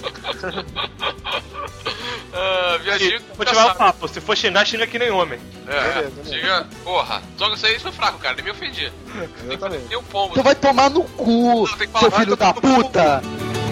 B: Viadinho.
A: Vou te falar um papo, se for xingar, xinga que nem homem.
B: Xinga, porra. Só que isso aí foi fraco, cara, nem me ofendi.
D: Eu também.
B: Tem um pombo.
E: Tu vai tomar no cu, seu filho da puta!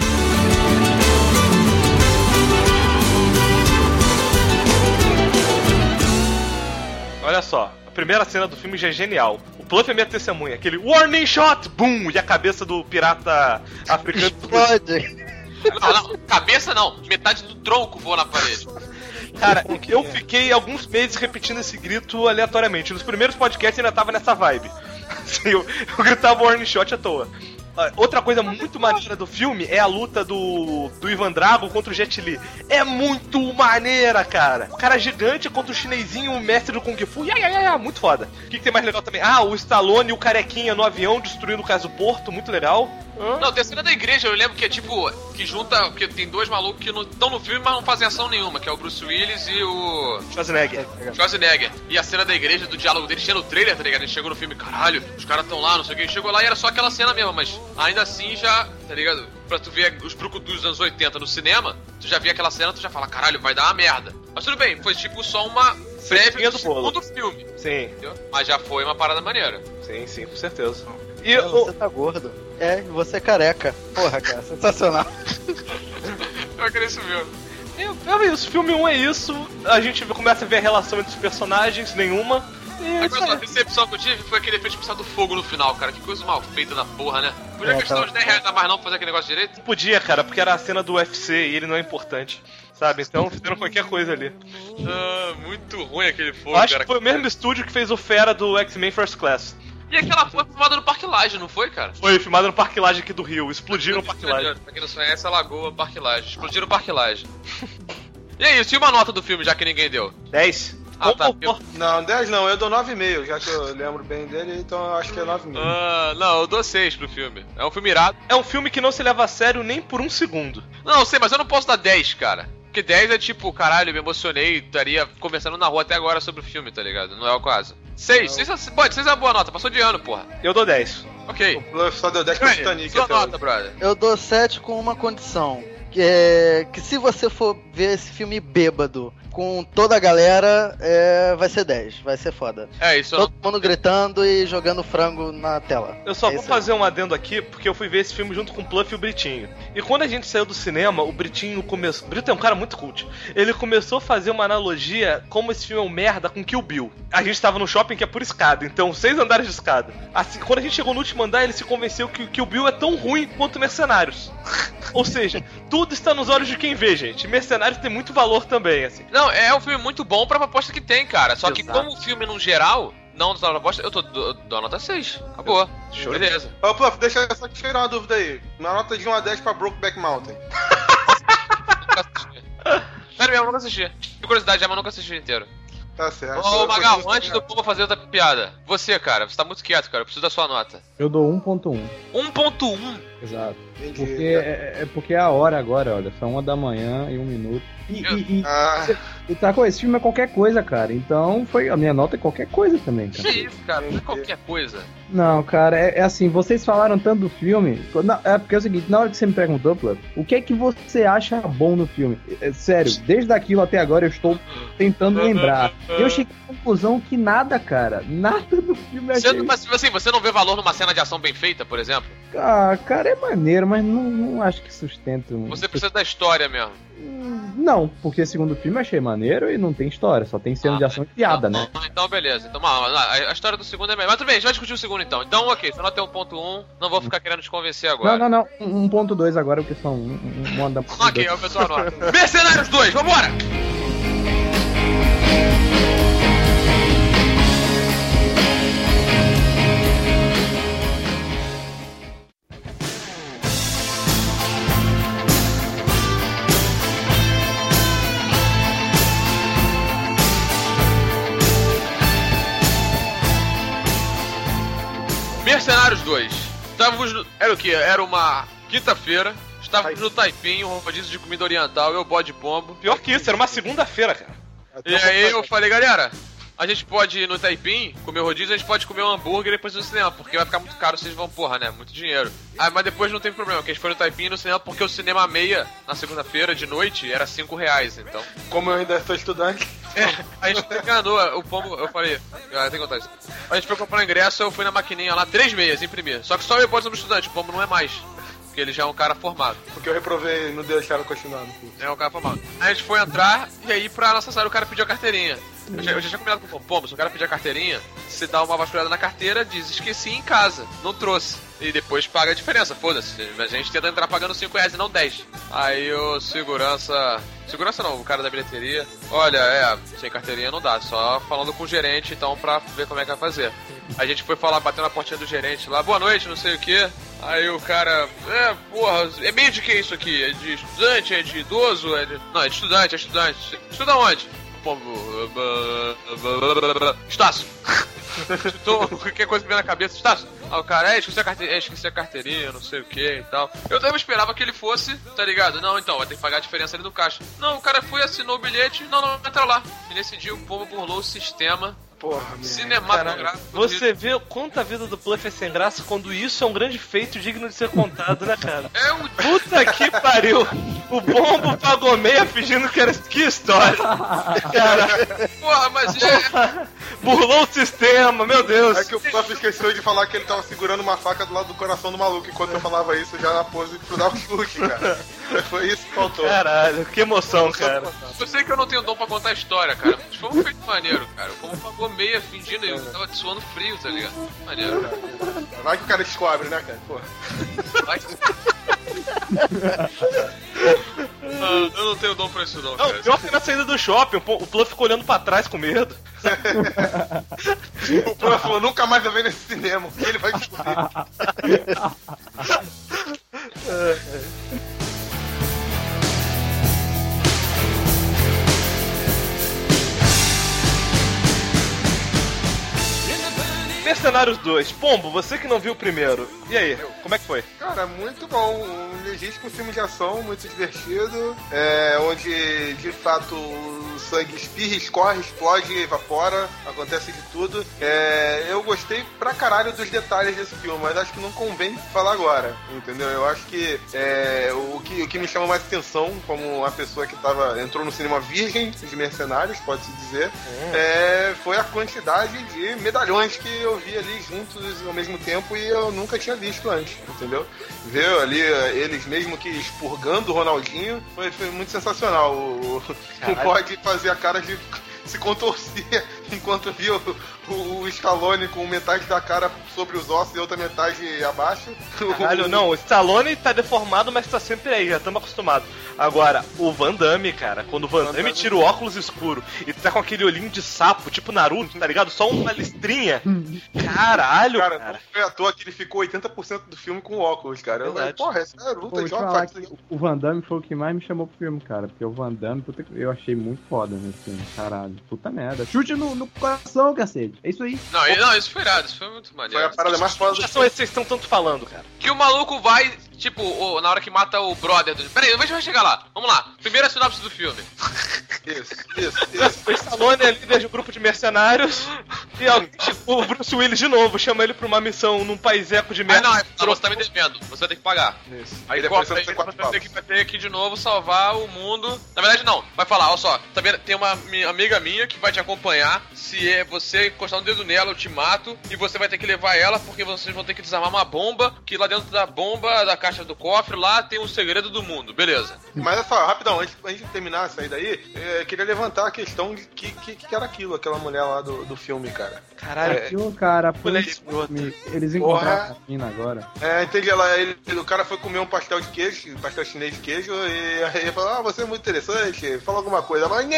A: Olha só, a primeira cena do filme já é genial. O Pluff é minha testemunha, aquele warning shot, boom, e a cabeça do pirata africano
E: explode.
B: Não, cabeça não, metade do tronco voa na parede.
A: Cara, eu fiquei alguns meses repetindo esse grito aleatoriamente. Nos primeiros podcasts ainda tava nessa vibe. Assim, eu gritava warning shot à toa. Outra coisa muito maneira do filme é a luta do Ivan Drago contra o Jet Li. É muito maneira, cara. O cara gigante contra o chinesinho, o mestre do Kung Fu. Muito foda. O que tem mais legal também? O Stallone e o Carequinha no avião destruindo o caso do porto. Muito legal.
B: Não, tem a cena da igreja, eu lembro que é tipo, que junta, porque tem dois malucos que estão no filme, mas não fazem ação nenhuma, que é o Bruce Willis e o Schwarzenegger. E a cena da igreja, do diálogo deles, tinha no trailer, tá ligado? Ele chegou no filme, caralho, os caras estão lá, não sei o que, ele chegou lá e era só aquela cena mesmo, mas ainda assim já, tá ligado? Pra tu ver os brucutus dos anos 80 no cinema, tu já via aquela cena, tu já fala, caralho, vai dar uma merda. Mas tudo bem, foi tipo só uma prévia do segundo filme. Sim. Entendeu? Mas já foi uma parada maneira.
A: Sim, com certeza.
E: E você tá gordo. Você é careca. Porra, cara, sensacional.
B: Eu queria isso mesmo.
A: É isso, filme 1 é isso. A gente começa a ver a relação entre os personagens, nenhuma.
B: A decepção que eu tive foi aquele efeito especial do fogo no final, cara. Que coisa mal feita da porra, né? Podia gastar uns 10 reais a mais não pra fazer aquele negócio direito?
A: Não podia, cara, porque era a cena do UFC e ele não é importante. Sabe? Então fizeram qualquer coisa ali.
B: Muito ruim aquele fogo,
A: eu acho
B: cara.
A: Que foi o mesmo estúdio que fez o Fera do X-Men First Class.
B: E aquela foi filmada no Parque Lage, não foi, cara?
A: Foi filmada no Parque Lage aqui do Rio. Explodiram o Parque Lage.
B: Pra quem não conhece, a Lagoa Parque Lage. Explodiram o Parque Lage. E aí, tinha uma nota do filme, já que ninguém deu?
A: 10.
B: Tá.
D: Não, 10 não, eu dou 9,5, já que eu lembro bem dele, então eu acho que é 9,5.
B: Não, eu dou 6 pro filme. É um filme irado.
A: É um filme que não se leva a sério nem por um segundo.
B: Não, eu sei, mas eu não posso dar 10, cara. Porque 10 é tipo, caralho, me emocionei, estaria conversando na rua até agora sobre o filme, tá ligado? Não é o caso. 6 é uma boa nota, passou de ano, porra.
A: Eu dou 10.
B: Ok.
D: O só deu 10 pro Titanic.
B: Sua nota, brother.
E: Eu dou 7 com uma condição. Que se você for ver esse filme bêbado com toda a galera, vai ser 10, vai ser foda.
B: Isso.
E: Todo mundo gritando e jogando frango na tela.
A: Eu só vou fazer um adendo aqui, porque eu fui ver esse filme junto com o Pluff e o Britinho. E quando a gente saiu do cinema, o Britinho começou... O Brito é um cara muito cult. Ele começou a fazer uma analogia como esse filme é um merda com Kill Bill. A gente tava no shopping que é por escada, então 6 andares de escada. Assim, quando a gente chegou no último andar, ele se convenceu que o Kill Bill é tão ruim quanto Mercenários. Ou seja, tudo está nos olhos de quem vê, gente. Mercenários tem muito valor também, assim.
B: Não, é um filme muito bom pra proposta que tem, cara. Só que como o filme, no geral, não dá proposta, eu dou nota 6. Acabou. Show. Beleza.
D: Ô, Pluff, deixa eu só te tirar uma dúvida aí. Uma nota de 1 a 10 pra Brokeback Mountain.
B: Sério mesmo, nunca assisti. Tive curiosidade já, mas nunca assisti inteiro.
D: Tá certo.
B: Ô, Magal, antes do Pumba fazer outra piada, você, cara, você tá muito quieto, cara, eu preciso da sua nota.
C: Eu dou 1.1.
B: 1.1?
C: Exato. Porque é a hora agora, olha, são 1 da manhã e 1 minuto. E tá com esse filme é qualquer coisa, cara. Então a minha nota é qualquer coisa também, cara.
B: Que isso, cara? Não é qualquer coisa.
C: Não, cara, é assim, vocês falaram tanto do filme. É porque é o seguinte, na hora que você me perguntou, Pluff, o que é que você acha bom no filme? Sério, desde aquilo até agora eu estou tentando lembrar. Eu cheguei à conclusão que nada, cara. Nada do filme é
B: Mas assim, você não vê valor numa cena de ação bem feita, por exemplo?
C: Cara, é maneiro, mas não acho que sustenta.
B: Você precisa da história mesmo.
C: Não, porque segundo filme eu achei maneiro e não tem história, só tem cena de ação e piada, né?
B: Então beleza, então a história do segundo é melhor. Mas tudo bem, a gente vai discutir o segundo então. Então ok, sua nota é 1.1, não vou ficar querendo te convencer agora.
C: Não, 1.2 agora, porque são um anda.
B: Ok, é o pessoal nota. Mercenários 2, vambora! Mercenários 2. Era o quê? Era uma quinta-feira. Estávamos no Taipim, um rodízio de comida oriental, eu bode pombo.
A: Pior que isso, era uma segunda-feira, cara.
B: E aí eu falei, galera, a gente pode ir no Taipim, comer rodízio, a gente pode comer um hambúrguer e depois ir no cinema, porque vai ficar muito caro, vocês vão, porra, né? Muito dinheiro. Ah, mas depois não tem problema, que a gente foi no Taipim e no cinema, porque o cinema meia, na segunda-feira, de noite, era R$5, então.
D: Como eu ainda sou estudante.
B: A gente enganou o pombo, eu falei, tem que contar isso. A gente foi comprar ingresso, eu fui na maquininha lá, 3 meias, imprimir. Só que só eu posso ser estudante, o pombo não é mais. Porque ele já é um cara formado.
D: Porque eu reprovei, não deixaram continuar no curso.
B: É um cara formado. Aí a gente foi entrar, e aí pra nossa sala o cara pediu a carteirinha. Eu já tinha combinado com o pombo, se o cara pedir a carteirinha, você dá uma vasculhada na carteira, diz, esqueci em casa, não trouxe. E depois paga a diferença, foda-se. A gente tenta entrar pagando R$5 e não 10. Aí o segurança não, o cara da bilheteria, olha, sem carteirinha não dá, só falando com o gerente, então, pra ver como é que vai fazer. A gente foi falar, bateu na portinha do gerente lá, boa noite, não sei o que. Aí o cara, porra, é meio de que isso aqui? É de estudante, é de idoso? Não, é de estudante, é estudante. Estuda onde? Estácio. Qualquer coisa que vem na cabeça, Estácio. Aí o cara, esqueci a carteirinha, não sei o que e tal. Eu também esperava que ele fosse, tá ligado? Não, então, vai ter que pagar a diferença ali no caixa. Não, o cara foi, assinou o bilhete, não, entra lá. E nesse dia o povo burlou o sistema.
D: Porra,
B: cinematográfico.
A: Você vê o quanto a vida do Pluff é sem graça quando isso é um grande feito digno de ser contado, né, cara?
B: É um...
A: Puta que pariu! O pombo pagou meia fingindo que era... Que história! Cara,
B: porra, mas
A: burlou o sistema, meu Deus!
D: É que o Pluff esqueceu de falar que ele tava segurando uma faca do lado do coração do maluco. Enquanto eu falava isso, já na pose de dar o chute, cara. Foi isso que faltou.
A: Caralho, que emoção, cara.
B: Eu sei que eu não tenho dom pra contar a história, cara. Mas foi um feito maneiro, cara. O pombo pagou meia fingindo e eu tava suando frio, tá ligado? Maneiro, cara.
D: Vai que o cara descobre, né, cara? Porra.
B: Vai que... eu não tenho dom pra isso não,
A: Não,
B: cara.
A: pior que na saída do shopping, o Pluff ficou olhando pra trás com medo.
D: O Pluff falou, nunca mais eu venho nesse cinema, que ele vai descobrir.
A: Mercenários 2. Pombo, você que não viu o primeiro. E aí, como é que foi?
D: Cara, muito bom. Um legítimo filme de ação, muito divertido. Onde, de fato, o sangue espirra, escorre, explode, evapora. Acontece de tudo. Eu gostei pra caralho dos detalhes desse filme, mas acho que não convém falar agora, entendeu? Eu acho que o que me chama mais atenção, como uma pessoa que entrou no cinema virgem de Mercenários, pode-se dizer, foi a quantidade de medalhões que eu vi ali juntos ao mesmo tempo e eu nunca tinha visto antes, entendeu? Ver ali eles mesmo que expurgando o Ronaldinho foi muito sensacional. O Bode fazia a cara de se contorcia enquanto via o Stallone com metade da cara sobre os ossos e outra metade abaixo.
A: Caralho, não, o Stallone tá deformado, mas tá sempre aí, já estamos acostumados. Agora, o Van Damme, cara, quando o Van Damme tira o óculos escuro e tá com aquele olhinho de sapo, tipo Naruto, tá ligado? Só uma listrinha. Caralho, cara.
D: Não foi à toa que ele ficou 80% do filme com óculos, cara. Porra, essa é luta de
C: falar que o Van Damme foi o que mais me chamou pro filme, cara. Porque o Van Damme, eu achei muito foda nesse filme, caralho. Puta merda. Chute no coração, cacete. É isso aí.
B: Não, isso foi irado, isso foi muito maneiro.
D: Foi a parada mais foda do
A: filme. Vocês estão tanto falando, cara.
B: Que o maluco vai, tipo, na hora que mata o brother do... Peraí, a gente vai chegar lá. Vamos lá. Primeira sinopse do filme.
D: Isso.
A: O Stallone é líder de um grupo de mercenários e o Bruce Willis de novo chama ele pra uma missão num paiseco de merda.
B: Você tá me devendo. Você vai ter que pagar.
D: Isso.
B: Aí depois você vai ter que de novo salvar o mundo. Na verdade não, vai falar, olha só, tá vendo? Tem uma amiga minha que vai te acompanhar. Se você encostar um dedo nela, eu te mato. E você vai ter que levar ela porque vocês vão ter que desarmar uma bomba. Que lá dentro da bomba, da caixa do cofre, lá tem um segredo do mundo, beleza.
D: Mas olha só, rapidão, antes de terminar essa aí daí, eu queria levantar a questão de que era aquilo, aquela mulher lá do filme, cara.
A: Caralho,
C: cara, eles encontraram a mina agora.
D: Entendi, o cara foi comer um pastel de queijo, pastel chinês de queijo, e aí ele falou, você é muito interessante, fala alguma coisa, mas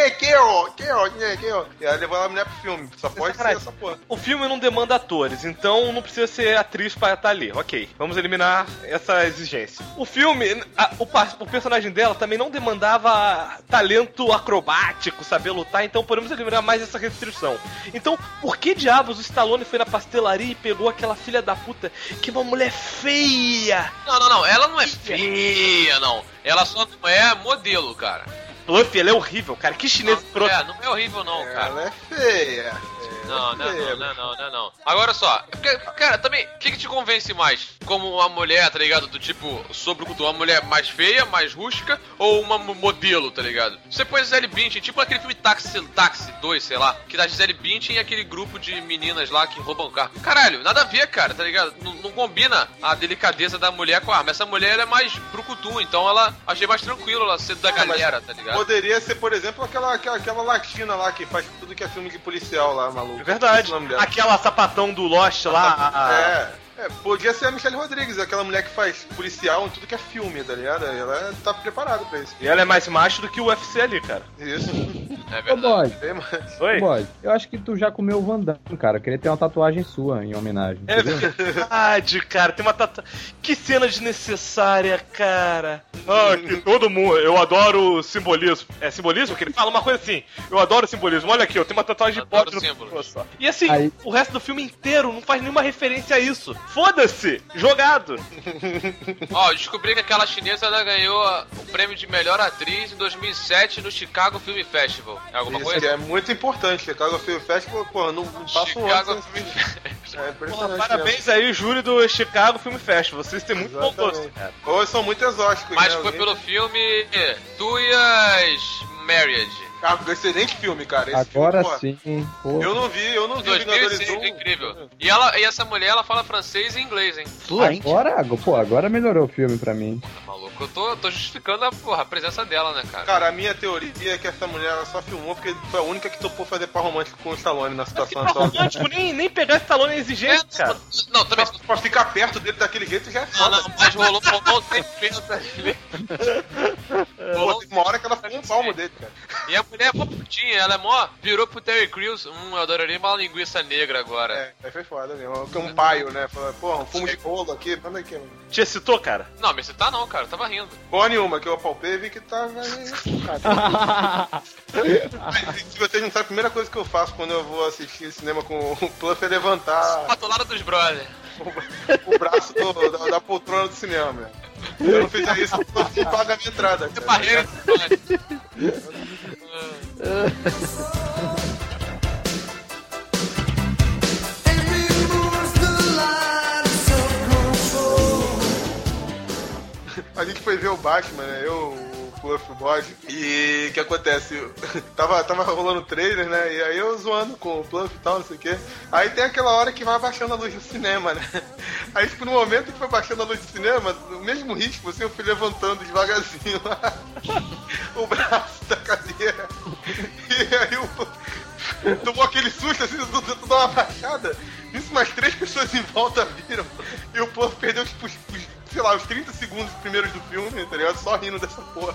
D: e aí levou a mulher pro filme, só pode ser essa porra.
A: O filme não demanda atores, então não precisa ser atriz pra estar ali, ok, vamos eliminar essa exigência. O filme, o personagem dela também não demandava talento acrobático, saber lutar, então podemos eliminar mais essa restrição. Então, por que diabos o Stallone foi na pastelaria e pegou aquela filha da puta que é uma mulher feia?
B: Não, ela não é feia, não. Ela só não é modelo, cara.
A: Bluff, ela é horrível, cara. Que chinês escroto.
B: Não é horrível, não, cara.
D: Ela é feia.
B: Não. Agora só, porque, cara, também, o que te convence mais? Como uma mulher, tá ligado? Do tipo, sobre uma mulher mais feia, mais rústica, ou uma modelo, tá ligado? Você põe a Gisele Bündchen, tipo aquele filme Táxi 2, sei lá, que dá Gisele Bündchen e aquele grupo de meninas lá que roubam carro. Caralho, nada a ver, cara, tá ligado? Não combina a delicadeza da mulher com a arma. Essa mulher ela é mais brucutu, então ela achei mais tranquilo ela ser da galera, tá ligado?
D: Poderia ser, por exemplo, aquela latina lá que faz tudo que é filme de policial lá, maluco.
A: É verdade. Aquela sapatão do Lost lá.
D: Podia ser a Michelle Rodrigues, aquela mulher que faz policial em tudo que é filme, tá ligado? Ela tá preparada pra isso.
A: E ela é mais macho do que o UFC ali, cara.
D: Isso.
B: É
C: Ô,
B: verdade.
C: Bode,
A: Oi?
C: Bode, eu acho que tu já comeu o Van Damme, cara. Eu queria ter uma tatuagem sua em homenagem.
A: É
C: Entendeu?
A: verdade, cara. Tem uma Que cena desnecessária, cara. Ah, que todo mundo. Eu adoro simbolismo. É simbolismo? Que ele fala uma coisa assim. Eu adoro simbolismo. Olha aqui, eu tenho uma tatuagem de bode no
B: símbolos.
A: E assim,
C: Aí-
A: o resto do filme inteiro não faz nenhuma referência a isso. Foda-se! Jogado!
B: Ó, eu descobri que aquela chinesa ela ganhou o prêmio de melhor atriz em 2007 no Chicago Film Festival. É alguma
D: Isso
B: coisa?
D: que é muito importante. Chicago Film Festival, porra, não passa um
B: Chicago
D: ano
B: Film
D: sem...
B: Festival.
D: É
A: Porra,
D: impressionante.
A: parabéns aí, júri do Chicago Film Festival. Vocês têm muito bom gosto,
D: Exatamente.
A: cara.
D: Ou são muito exóticos,
B: Mas
D: né?
B: foi pelo filme Tuyas Marriage.
D: Ah, excelente filme, cara. Esse
C: Agora
D: filme, porra,
C: sim, pô.
D: Eu não vi o Vingadores
B: 2006,
D: 1.
B: incrível. E essa mulher, ela fala francês e inglês, hein?
E: Fluente.
C: Agora melhorou o filme pra mim.
B: Tá maluco? Eu tô justificando a presença dela, né, cara?
D: Cara, a minha teoria é que essa mulher ela só filmou porque foi a única que topou fazer par romântico com o Stallone na situação atual.
A: Romântico, nem pegar esse talão é exigente, cara.
B: Não, também.
D: Pra ficar perto dele daquele jeito já é
B: Não,
D: foda.
B: mas rolou um sentimento ali.
D: Pô, teve uma hora que ela fumou um palmo dele, cara.
B: E a mulher é mó putinha, ela é mó. Virou pro Terry Crews. Eu adoraria uma linguiça negra agora.
D: Aí foi foda mesmo. Tem um paio, né? Falou, porra, um fumo de rolo aqui, manda aqui, mano.
A: Te excitou, cara?
B: Não, me citar não, cara, eu tava rindo.
D: Porra nenhuma, que eu apalpei e vi que tava. Mas, se vocês não sabem, a primeira coisa que eu faço quando eu vou assistir cinema com o Pluff é levantar
B: Patolada dos brothers.
D: o braço da poltrona do cinema, meu. Se eu não fizer isso, eu não pago a minha entrada.
B: Você
D: cara.
B: barreira dos brothers.
D: A gente foi ver o Batman, né? Eu, o Fluff, o Bode. E o que acontece? Tava rolando trailer, né? E aí eu zoando com o Fluff e tal, não sei o quê. Aí tem aquela hora que vai baixando a luz do cinema, né? Aí, tipo, no momento que foi baixando a luz do cinema, no mesmo ritmo, assim, eu fui levantando devagarzinho lá o braço da cadeira. E aí eu tomou aquele susto, assim, tu dá uma baixada. Isso, mais 3 pessoas em volta viram. E o povo perdeu, tipo, sei lá, os 30 segundos primeiros do filme, tá ligado? Só rindo dessa porra.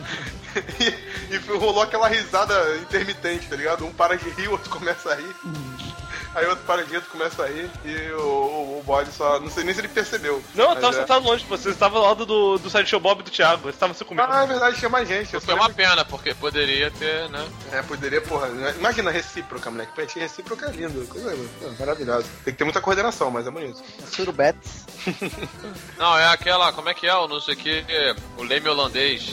D: E rolou aquela risada intermitente, tá ligado? Um para de rir, o outro começa a rir. Aí outro para de rir, outro começa a rir. E o Bode só... Não sei nem se ele percebeu.
A: Não, eu
D: mas
A: tava sentado longe de vocês. Estava ao lado do Sideshow Bob e do Thiago. Eles estavam se comendo.
D: Ah, é verdade, tinha mais gente. Eu
B: Foi uma pena, porque poderia ter, né?
D: É, poderia, porra. Imagina recíproca, moleque. Pet recíproca é lindo. Coisa maravilhosa. Tem que ter muita coordenação, mas é bonito.
E: Surubetes.
B: Não, é aquela, como é que é o não sei o que, o leme holandês.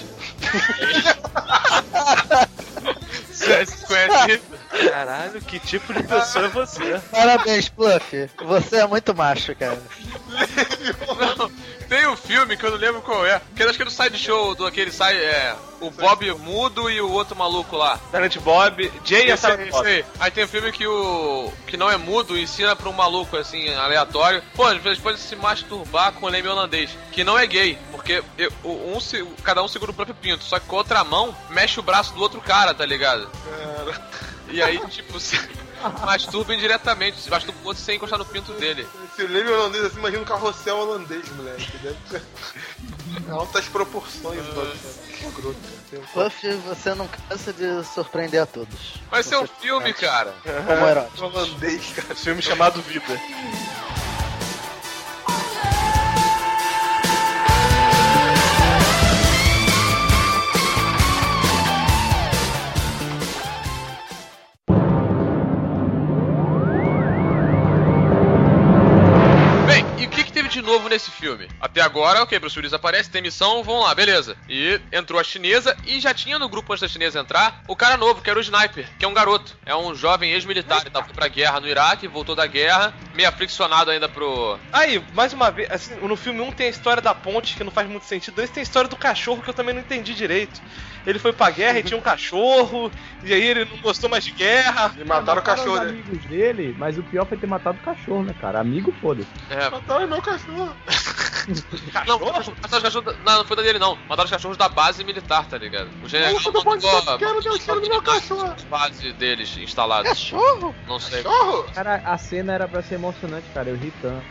B: Você conhece isso?
A: Caralho, que tipo de pessoa é você?
E: Parabéns, Fluff. Você é muito macho, cara.
B: Não, tem um filme que eu não lembro qual é. Que acho que é do Sideshow, do aquele o Bob mudo e o outro maluco lá.
A: Silent Bob, Jay e a
B: Esse aí,
A: Silent
B: esse
A: Bob.
B: aí. Aí tem um filme que não é mudo e ensina pra um maluco, assim, aleatório. Pô, às vezes pode se masturbar com o leme holandês, que não é gay, porque cada um segura o próprio pinto, só que com a outra mão mexe o braço do outro cara, tá ligado? E aí, tipo, se masturba indiretamente, se masturba o outro sem encostar no pinto dele.
D: Se lembra holandês assim, imagina um carrossel holandês, moleque. Deve ser altas proporções, mano. Que escroto, cara.
E: Fluff, você não cansa de surpreender a todos.
B: Vai ser um filme, cara.
E: Como herói.
D: Holandês, cara.
A: Filme chamado Vida.
B: novo nesse filme? Até agora, ok, Bruce Willis aparece, tem missão, vamos lá, beleza. E entrou a chinesa e já tinha no grupo antes da chinesa entrar o cara novo, que era o Sniper, que é um garoto. É um jovem ex-militar, ele tava pra guerra no Iraque, voltou da guerra, meio afliccionado ainda pro...
A: Aí, mais uma vez, assim, no filme 1 tem a história da ponte, que não faz muito sentido. Esse tem a história do cachorro, que eu também não entendi direito. Ele foi pra guerra e tinha um cachorro, e aí ele não gostou mais de guerra.
D: E mataram o cachorro
C: os amigos dele, mas o pior foi ter matado o cachorro, né, cara? Amigo, foda-se.
D: Mataram meu cachorro.
B: Não, mataram os cachorros não foi da dele não. Mataram os cachorros da base militar, tá ligado? O general mandou a base deles instalada.
E: Cachorro?
B: Não sei.
D: Cachorro?
C: Cara, a cena era pra ser emocionante, cara. Eu ri tanto.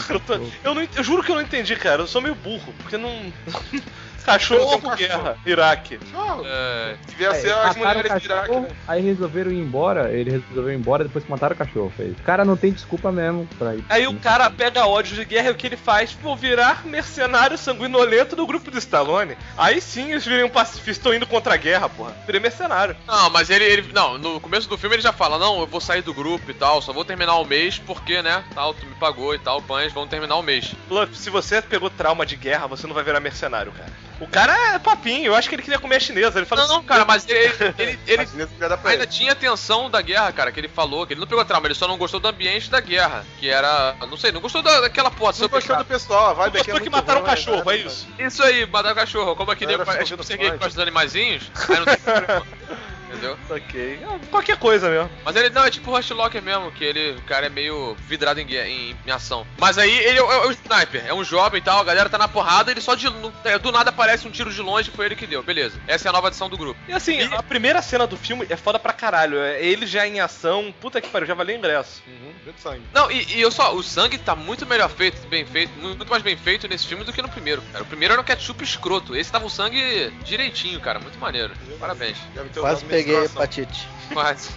A: Eu juro que eu não entendi, cara. Eu sou meio burro, porque não... Cachorro com guerra, Iraque.
D: Devia ser as mulheres de Iraque, né?
C: Aí resolveram ir embora, ele resolveu ir embora depois que mataram o cachorro. Fez. O cara não tem desculpa mesmo pra ir.
A: Aí o cara pega ódio de guerra e o que ele faz? Vou virar mercenário sanguinolento do grupo do Stallone. Aí sim eles viram um pacifista, estão indo contra a guerra, porra. Virei mercenário.
B: Não, mas ele. Não, no começo do filme ele já fala: não, eu vou sair do grupo e tal, só vou terminar o mês porque, né, tal, tu me pagou e tal, pães, vamos terminar o mês.
A: Luffy, se você pegou trauma de guerra, você não vai virar mercenário, cara. O cara é papinho, eu acho que ele queria comer a chinesa. Ele falou
B: não, cara, mas ele
D: ainda
B: tinha tensão da guerra, cara, que ele falou, que ele não pegou trauma, ele só não gostou do ambiente da guerra, que era, não sei, não gostou daquela porta.
D: Não gostou do pessoal, vai
A: bem. Gostou que mataram o cachorro, é isso?
B: Isso aí, mataram o cachorro, como aqui nem é tipo ser gay com os animaizinhos, aí não tem problema. Entendeu?
A: Ok. Qualquer coisa mesmo.
B: Mas ele não, é tipo o Rush Locker mesmo, que o cara é meio vidrado em ação. Mas aí ele é o Sniper, é um jovem e tal, a galera tá na porrada, ele só do nada aparece um tiro de longe, foi ele que deu, beleza. Essa é a nova adição do grupo.
A: E assim, a primeira cena do filme é foda pra caralho. É ele já em ação, puta que pariu, já valeu ingresso.
D: De sangue.
B: Não, e eu só, o sangue tá muito melhor feito, muito mais bem feito nesse filme do que no primeiro, cara. O primeiro era um ketchup escroto, esse tava o sangue direitinho, cara, muito maneiro. Parabéns.
E: Quase peguei hepatite.
B: Quase.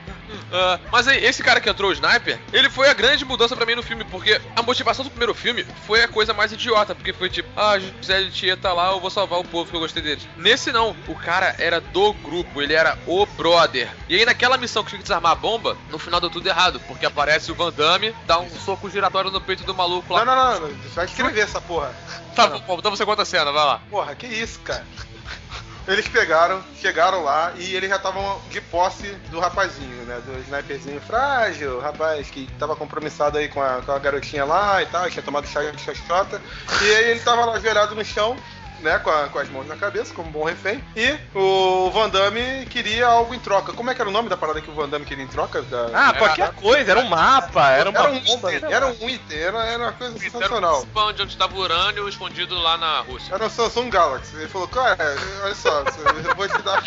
B: Mas aí, esse cara que entrou, o Sniper, ele foi a grande mudança pra mim no filme, porque a motivação do primeiro filme foi a coisa mais idiota, porque foi tipo, José de Tia tá lá, eu vou salvar o povo que eu gostei deles. Nesse não, o cara era do grupo, ele era o brother. E aí naquela missão que tinha que desarmar a bomba, no final deu tudo errado, porque aparece o Van Damme, dá um soco giratório no peito do maluco lá.
D: Não, vai escrever essa porra.
B: Tá bom, então você conta a cena, vai lá.
D: Porra, que isso, cara. Eles chegaram lá e eles já estavam de posse do rapazinho, né? Do sniperzinho frágil, o rapaz que tava compromissado aí com a garotinha lá e tal, tinha tomado chá de xoxota. E aí ele tava lá ajoelhado no chão, né, com as mãos na cabeça, como um bom refém. E o Van Damme queria algo em troca. Como é que era o nome da parada que o Van Damme queria em troca?
A: Qualquer coisa, era um mapa, era uma
D: bomba. Era um item, era uma coisa sensacional.
B: Era um de onde estava o urânio escondido lá na Rússia.
D: Era o Samsung Galaxy. Ele falou, cara, olha só, eu vou te dar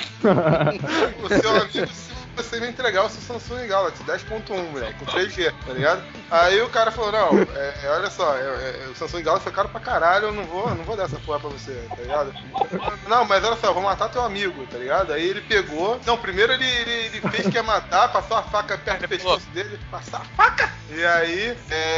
D: o seu amigo se você me entregar o seu Samsung Galaxy 10.1, moleque, com 3G, tá ligado? Aí o cara falou, não, olha só, o Samsung Galaxy foi caro pra caralho, eu não vou dar essa porra pra você, tá ligado? Não, mas olha só, eu vou matar teu amigo, tá ligado? Aí ele pegou, não, primeiro ele fez que ia matar, passou a faca perto do pescoço dele, passar a faca! E aí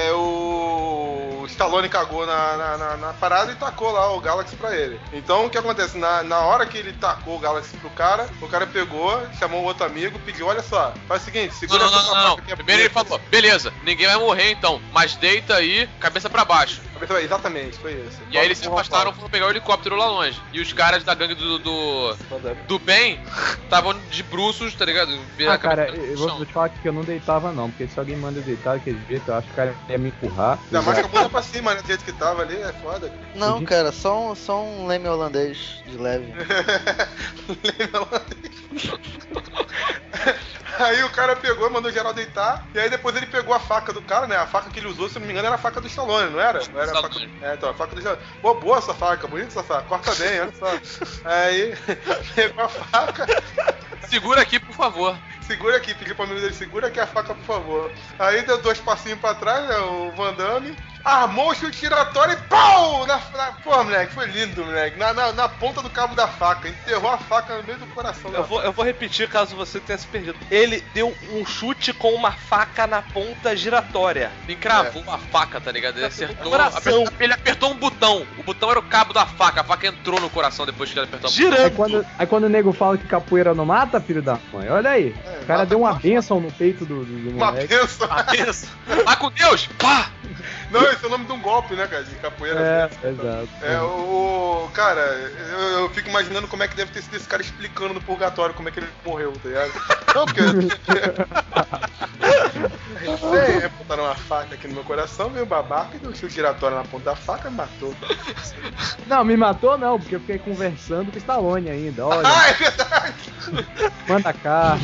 D: o Stallone cagou na parada e tacou lá o Galaxy pra ele. Então o que acontece? Na hora que ele tacou o Galaxy pro cara, o cara pegou, chamou o outro amigo, pediu, olha só, faz o seguinte, segura essa faca aqui.
B: Primeiro ele falou, beleza, ninguém vai morrer então, mas deita aí, cabeça pra baixo.
D: Exatamente, foi isso.
B: E aí eles se afastaram pra pegar o helicóptero lá longe. E os caras da gangue do bem estavam de bruços, tá ligado?
C: Cara, eu vou te falar que eu não deitava não, porque se alguém manda eu deitar daquele jeito, eu acho que o cara ia me empurrar.
D: Ainda mais com a bunda pra cima, né, do jeito que tava ali, é foda.
E: Não, cara, só um leme holandês de leve.
D: Leme holandês. Aí o cara pegou, mandou geral deitar, e aí depois ele pegou a faca do cara, né? A faca que ele usou, se não me engano, era a faca do Stallone, não era? Não era a faca... então, a faca do Stallone. Boa essa faca, bonita essa faca, corta bem, olha só. Aí, pegou a faca...
B: Segura aqui, por favor.
D: Segura aqui, pediu pro amigo dele, segura aqui a faca, por favor. Aí deu 2 passinhos pra trás, né, o Van Damme, armou o chute giratório e pau! Pô, moleque, foi lindo, moleque. Na ponta do cabo da faca, enterrou a faca no meio do coração.
A: Eu vou repetir caso você tenha se perdido. Ele deu um chute com uma faca na ponta giratória.
B: Ele cravou a faca, tá ligado? Ele acertou. Ele apertou um botão. O botão era o cabo da faca. A faca entrou no coração depois que ele apertou o botão.
C: Aí quando o nego fala que capoeira não mata, filho da mãe, olha aí. cara deu uma bênção no peito do
D: Uma
C: moleque.
D: benção.
B: A benção. Vai com Deus! Pá!
D: Não, esse é o nome de um golpe, né, cara? De capoeira.
C: Exato.
D: Cara, eu fico imaginando como é que deve ter sido esse cara explicando no purgatório como é que ele morreu, tá ligado? Não, porque... botaram uma faca aqui no meu coração, veio babaca e deu um chute giratório na ponta da faca e me matou.
C: Não, me matou não, porque eu fiquei conversando com o Stallone ainda. Olha,
D: Ah, é verdade!
C: manda cá.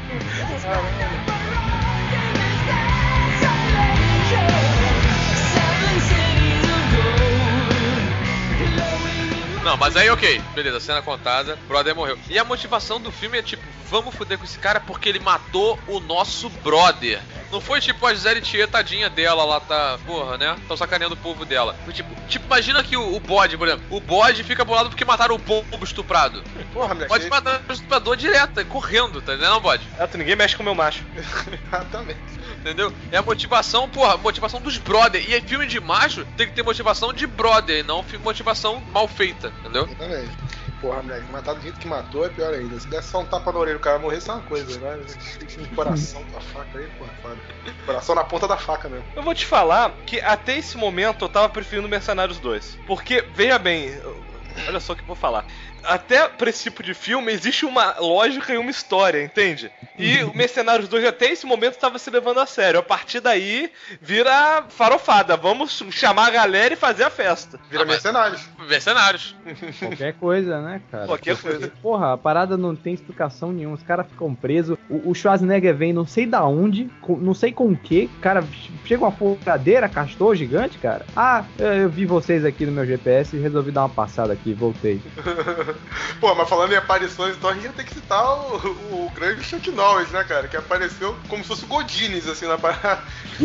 B: Não, mas aí ok, beleza, cena contada, brother morreu. E a motivação do filme é tipo, vamos foder com esse cara porque ele matou o nosso brother. Não foi tipo a Gisele Thier, tadinha dela, lá tá, porra, né? Tão sacaneando o povo dela. Foi tipo, imagina que o bode, por exemplo, o bode fica bolado porque mataram o pombo estuprado.
D: Porra, moleque.
B: Pode matar o estuprador direto, correndo, tá entendendo, bode?
A: Ninguém mexe com o meu macho.
D: Exatamente.
B: Entendeu? É a motivação, porra, motivação dos brother. E aí, filme de macho tem que ter motivação de brother, e não motivação mal feita, entendeu?
D: Exatamente. Porra, moleque, matar do jeito que matou é pior ainda. Se desse só um tapa na orelha e o cara morrer, isso é uma coisa, né? Um coração com a faca aí, porra, foda. Coração na ponta da faca mesmo.
A: Eu vou te falar que até esse momento eu tava preferindo Mercenários 2. Porque, veja bem, olha só o que eu vou falar. Até pra esse tipo de filme existe uma lógica e uma história, entende? E o Mercenários 2 até esse momento tava se levando a sério. A partir daí vira farofada. Vamos chamar a galera e fazer a festa.
D: Vira mercenários.
B: Mercenários.
C: Qualquer coisa, né, cara?
A: Qualquer coisa.
C: Porra, a parada não tem explicação nenhuma. Os caras ficam presos. O Schwarzenegger vem não sei da onde, não sei com o que. Cara, chega uma furadeira, castor gigante, cara. Eu vi vocês aqui no meu GPS e resolvi dar uma passada aqui, voltei.
D: Pô, mas falando em aparições, então a gente tem que citar o grande Chuck Norris, né, cara? Que apareceu como se fosse o Godines, assim, na parada.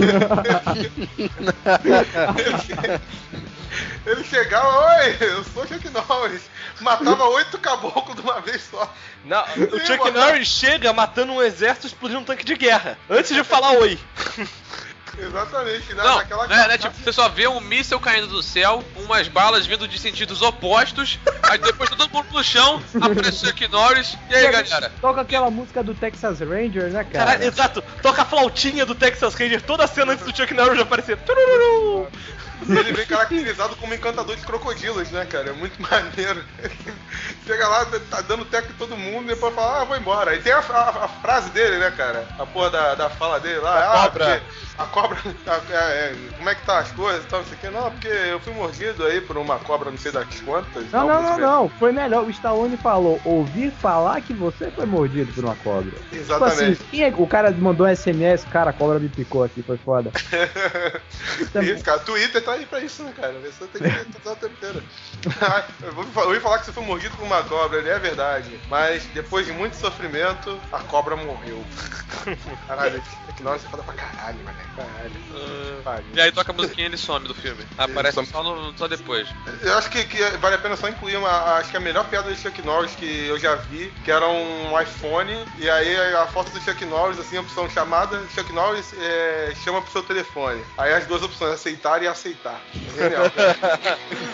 D: Ele chegava, oi, eu sou o Chuck Norris. Matava 8 caboclos de uma vez só.
A: Não, o Chuck Norris chega matando um exército explodindo um tanque de guerra. Antes de falar oi.
D: Exatamente, né?
B: Não,
D: Naquela
B: né, tipo, você só vê um míssel caindo do céu, umas balas vindo de sentidos opostos, aí depois tá todo mundo no chão, aparece o Chuck Norris, e aí, galera?
C: Toca aquela música do Texas Ranger, né, cara?
A: Caralho, exato. Toca a flautinha do Texas Ranger toda a cena antes do Chuck Norris aparecer. Turururu.
D: Ele vem caracterizado como encantador de crocodilos, né, cara? É muito maneiro. Chega lá, tá dando teco em todo mundo e depois fala, vou embora. E tem a frase dele, né, cara? A porra da fala dele lá.
A: Cobra.
D: A cobra, como é que tá as coisas e tal, não sei o que. Não, porque eu fui mordido aí por uma cobra não sei das quantas.
C: Não. Foi melhor. O Stallone falou, ouvir falar que você foi mordido por uma cobra.
D: Exatamente.
C: Tipo assim, o cara mandou um SMS, cara, a cobra me picou aqui, foi foda.
D: Isso, cara. Twitter tá aí pra isso, né, cara? Você tem que usar o tempo inteiro. Eu ouvi falar que você foi mordido por uma cobra, ele é verdade. Mas depois de muito sofrimento, a cobra morreu. Caralho, é que nós é foda pra caralho, mano. Caralho.
B: E aí toca a musiquinha e ele some do filme. Aparece só depois.
D: Eu acho que vale a pena só incluir acho que a melhor piada de Chuck Norris que eu já vi, que era um iPhone, e aí a foto do Chuck Norris, assim, a opção chamada, Chuck Norris chama pro seu telefone. Aí as duas opções, aceitar e aceitar. Genial, cara.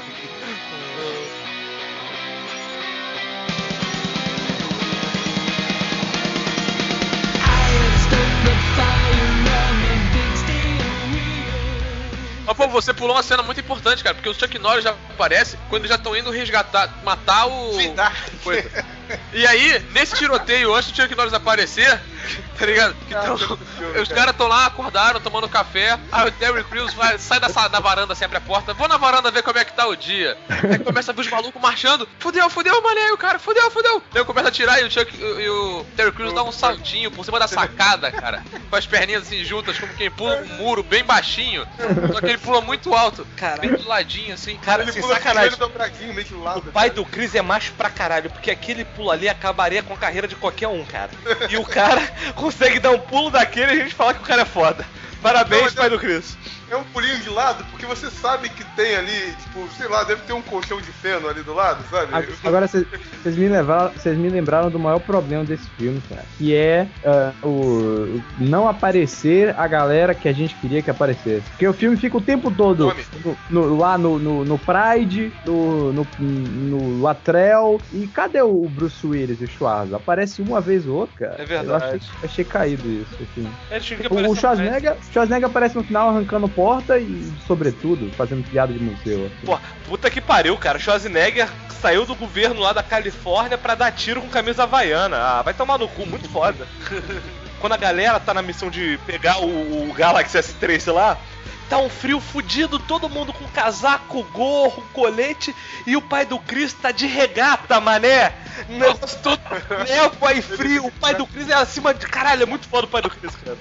B: Mas, pô, você pulou uma cena muito importante, cara, porque o Chuck Norris já aparece quando já estão indo matar o... Coisa. E aí, nesse tiroteio, antes do Chuck Norris aparecer, tá ligado? Os caras estão lá, acordaram, tomando café, aí o Terry Crews sai da varanda, assim, abre a porta, vou na varanda ver como é que tá o dia. Aí começa a ver os malucos marchando, fudeu, mané, o cara, fudeu. Daí começa a tirar e o Terry Crews dá um saltinho por cima da sacada, cara, com as perninhas assim juntas, como quem pula um muro bem baixinho, só que ele pula muito alto, bem do ladinho, assim.
A: Cara,
D: Ele
A: sem
D: pula
A: sacanagem.
D: dobradinho, meio de lado.
A: O pai do Chris é macho pra caralho, porque aquele pulo ali acabaria com a carreira de qualquer um, cara. E o cara consegue dar um pulo daquele e a gente fala que o cara é foda. Parabéns, pai do Chris.
D: é um pulinho de lado, porque você sabe que tem ali, tipo, sei lá, deve ter um colchão de feno ali do lado, sabe?
C: Agora vocês me lembraram do maior problema desse filme, cara, que é o não aparecer a galera que a gente queria que aparecesse. Porque o filme fica o tempo todo lá no Pride, no Latrell, e cadê o Bruce Willis e o Schwarzenegger? Aparece uma vez ou outra, cara.
A: É verdade.
C: Eu achei caído isso, assim.
A: O
C: Schwarzenegger aparece no final arrancando porta e, sobretudo, fazendo piada de museu. Assim.
A: Pô, puta que pariu, cara. Schwarzenegger saiu do governo lá da Califórnia pra dar tiro com camisa havaiana. Ah, vai tomar no cu, muito foda. Quando a galera tá na missão de pegar o Galaxy S3 lá, tá um frio fudido, todo mundo com casaco, gorro, colete, e o pai do Chris tá de regata, mané. Negócio todo névoa e frio. O pai do Chris é acima de... Caralho, é muito foda o pai do Chris, cara.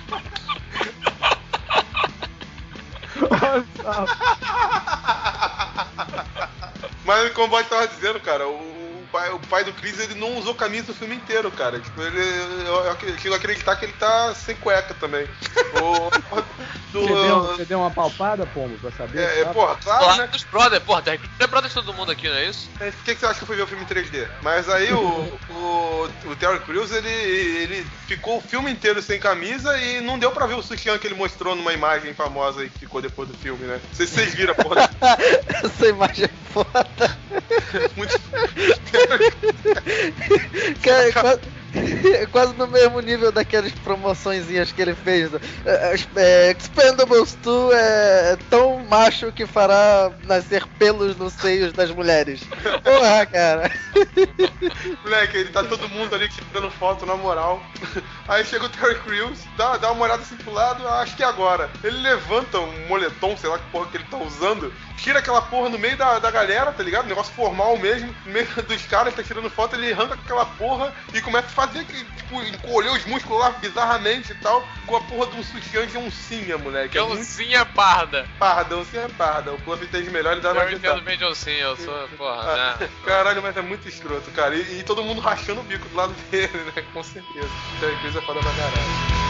D: Mas como o Bob tava dizendo, cara, o pai do Chris, ele não usou camisa o filme inteiro, cara. Tipo, eu quero acreditar que ele tá sem cueca também.
C: Você deu uma palpada, Pombo, pra saber?
D: Porra, claro, né?
B: Dos brothers, porra, tem brothers todo mundo aqui, não é isso?
D: Por que você acha que eu fui ver o filme em 3D? Mas aí o Terry Crews, ele ficou o filme inteiro sem camisa e não deu pra ver o sutiã que ele mostrou numa imagem famosa aí que ficou depois do filme, né? Não sei se vocês viram, porra.
E: Essa imagem é foda.
D: Muito...
E: Cara, quase no mesmo nível daquelas promoçõezinhas que ele fez. Expendables 2 é tão macho que fará nascer pelos nos seios das mulheres. Porra, cara.
D: Moleque, ele tá todo mundo ali tirando foto na moral. Aí chega o Terry Crews, dá uma olhada assim pro lado, acho que é agora. Ele levanta um moletom, sei lá que porra que ele tá usando, tira aquela porra no meio da galera, tá ligado? Negócio formal mesmo, no meio dos caras que tá tirando foto, ele arranca aquela porra e começa a fazer que, tipo, encolher os músculos lá bizarramente e tal, com a porra de um sutiã de oncinha, moleque.
B: Que oncinha parda.
D: Oncinha parda. O Clube entende melhor, ele dá na
B: Eu entendo bem de oncinha, eu sou, porra, né?
D: Caralho, mas é muito escroto, cara. E todo mundo rachando o bico do lado dele, né? Com certeza. Então a empresa é foda pra caralho.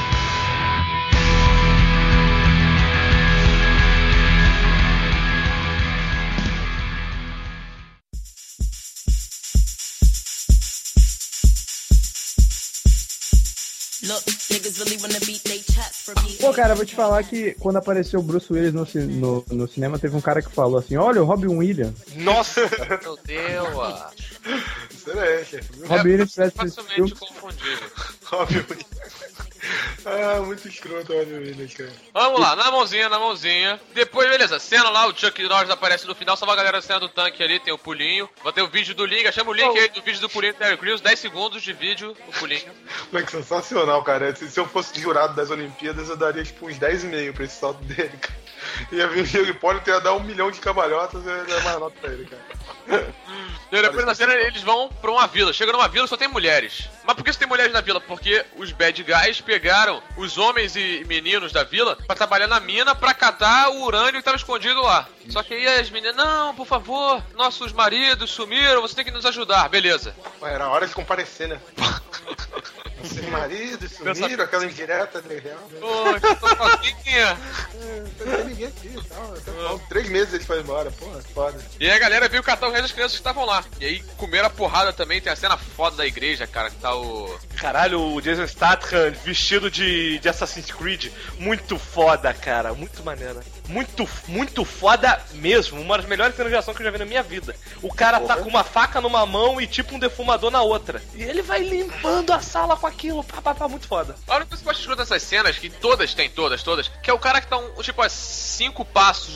C: Pô, cara, vou te falar que quando apareceu o Bruce Willis no cinema, teve um cara que falou assim, olha, o Robin Williams.
A: Nossa!
B: Meu Deus!
D: Excelente.
C: Robin Williams parece
B: facilmente confundível.
D: Robin Williams. Muito escroto o Robin Williams, cara.
B: Vamos lá, na mãozinha. Depois, beleza, cena lá, o Chuck Norris aparece no final, salva a galera da cena do tanque ali, tem o pulinho. Vai ter o vídeo do Liga, chama o link aí do vídeo do pulinho do Terry Crews, 10 segundos de vídeo, o pulinho.
D: Moleque, sensacional, cara. Se eu fosse jurado das Olimpíadas, eu daria tipo uns 10,5 pra esse salto dele, cara. Ia vir o Diego Hipólito e ia dar 1 milhão de cambalhotas e ia dar mais nota pra ele, cara.
B: E depois na cena eles vão pra uma vila. Chega numa vila só tem mulheres. Mas por que só tem mulheres na vila? Porque os bad guys pegaram os homens e meninos da vila pra trabalhar na mina pra catar o urânio que tava escondido lá. Só que aí as meninas, não, por favor, nossos maridos sumiram, você tem que nos ajudar. Beleza.
D: Era hora de comparecer, né? Seus maridos sumiram, aquela indireta legal.
B: Ô, tô sozinha.
D: Não tem ninguém aqui e tal. 3 meses eles foram embora, porra, foda.
B: E aí a galera veio catar o resto das crianças que estavam lá. E aí comeram a porrada também, tem a cena foda da igreja, cara, que tá o...
A: Caralho, o Jason Statham vestido de Assassin's Creed. Muito foda, cara. Muito maneiro. Muito foda mesmo. Uma das melhores cenas de ação que eu já vi na minha vida. O cara tá com uma faca numa mão e tipo um defumador na outra. E ele vai limpando a sala com aquilo. Muito foda.
B: Olha o que você pode escutar dessas cenas, que todas, que é o cara que tá, tipo, a 5 passos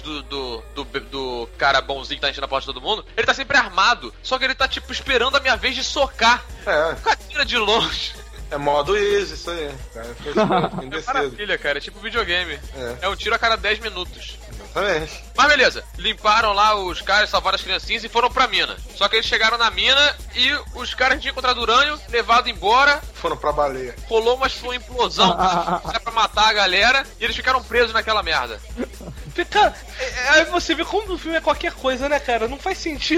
B: do cara bonzinho que tá enchendo a porta de todo mundo. Ele tá sempre armado, só que ele tá, tipo, esperando a minha vez de socar. O cara tira de longe.
D: É modo easy, isso aí, cara.
B: É maravilha, cara. É tipo videogame. É um tiro a cada 10 minutos.
D: Exatamente.
B: Mas beleza, limparam lá os caras, salvaram as criancinhas e foram pra mina. Só que eles chegaram na mina e os caras tinham encontrado urânio, levado embora.
D: Foram pra baleia.
B: Rolou uma implosão pra matar a galera e eles ficaram presos naquela merda.
A: Cara, aí você vê como o filme é qualquer coisa, né, cara? Não faz sentido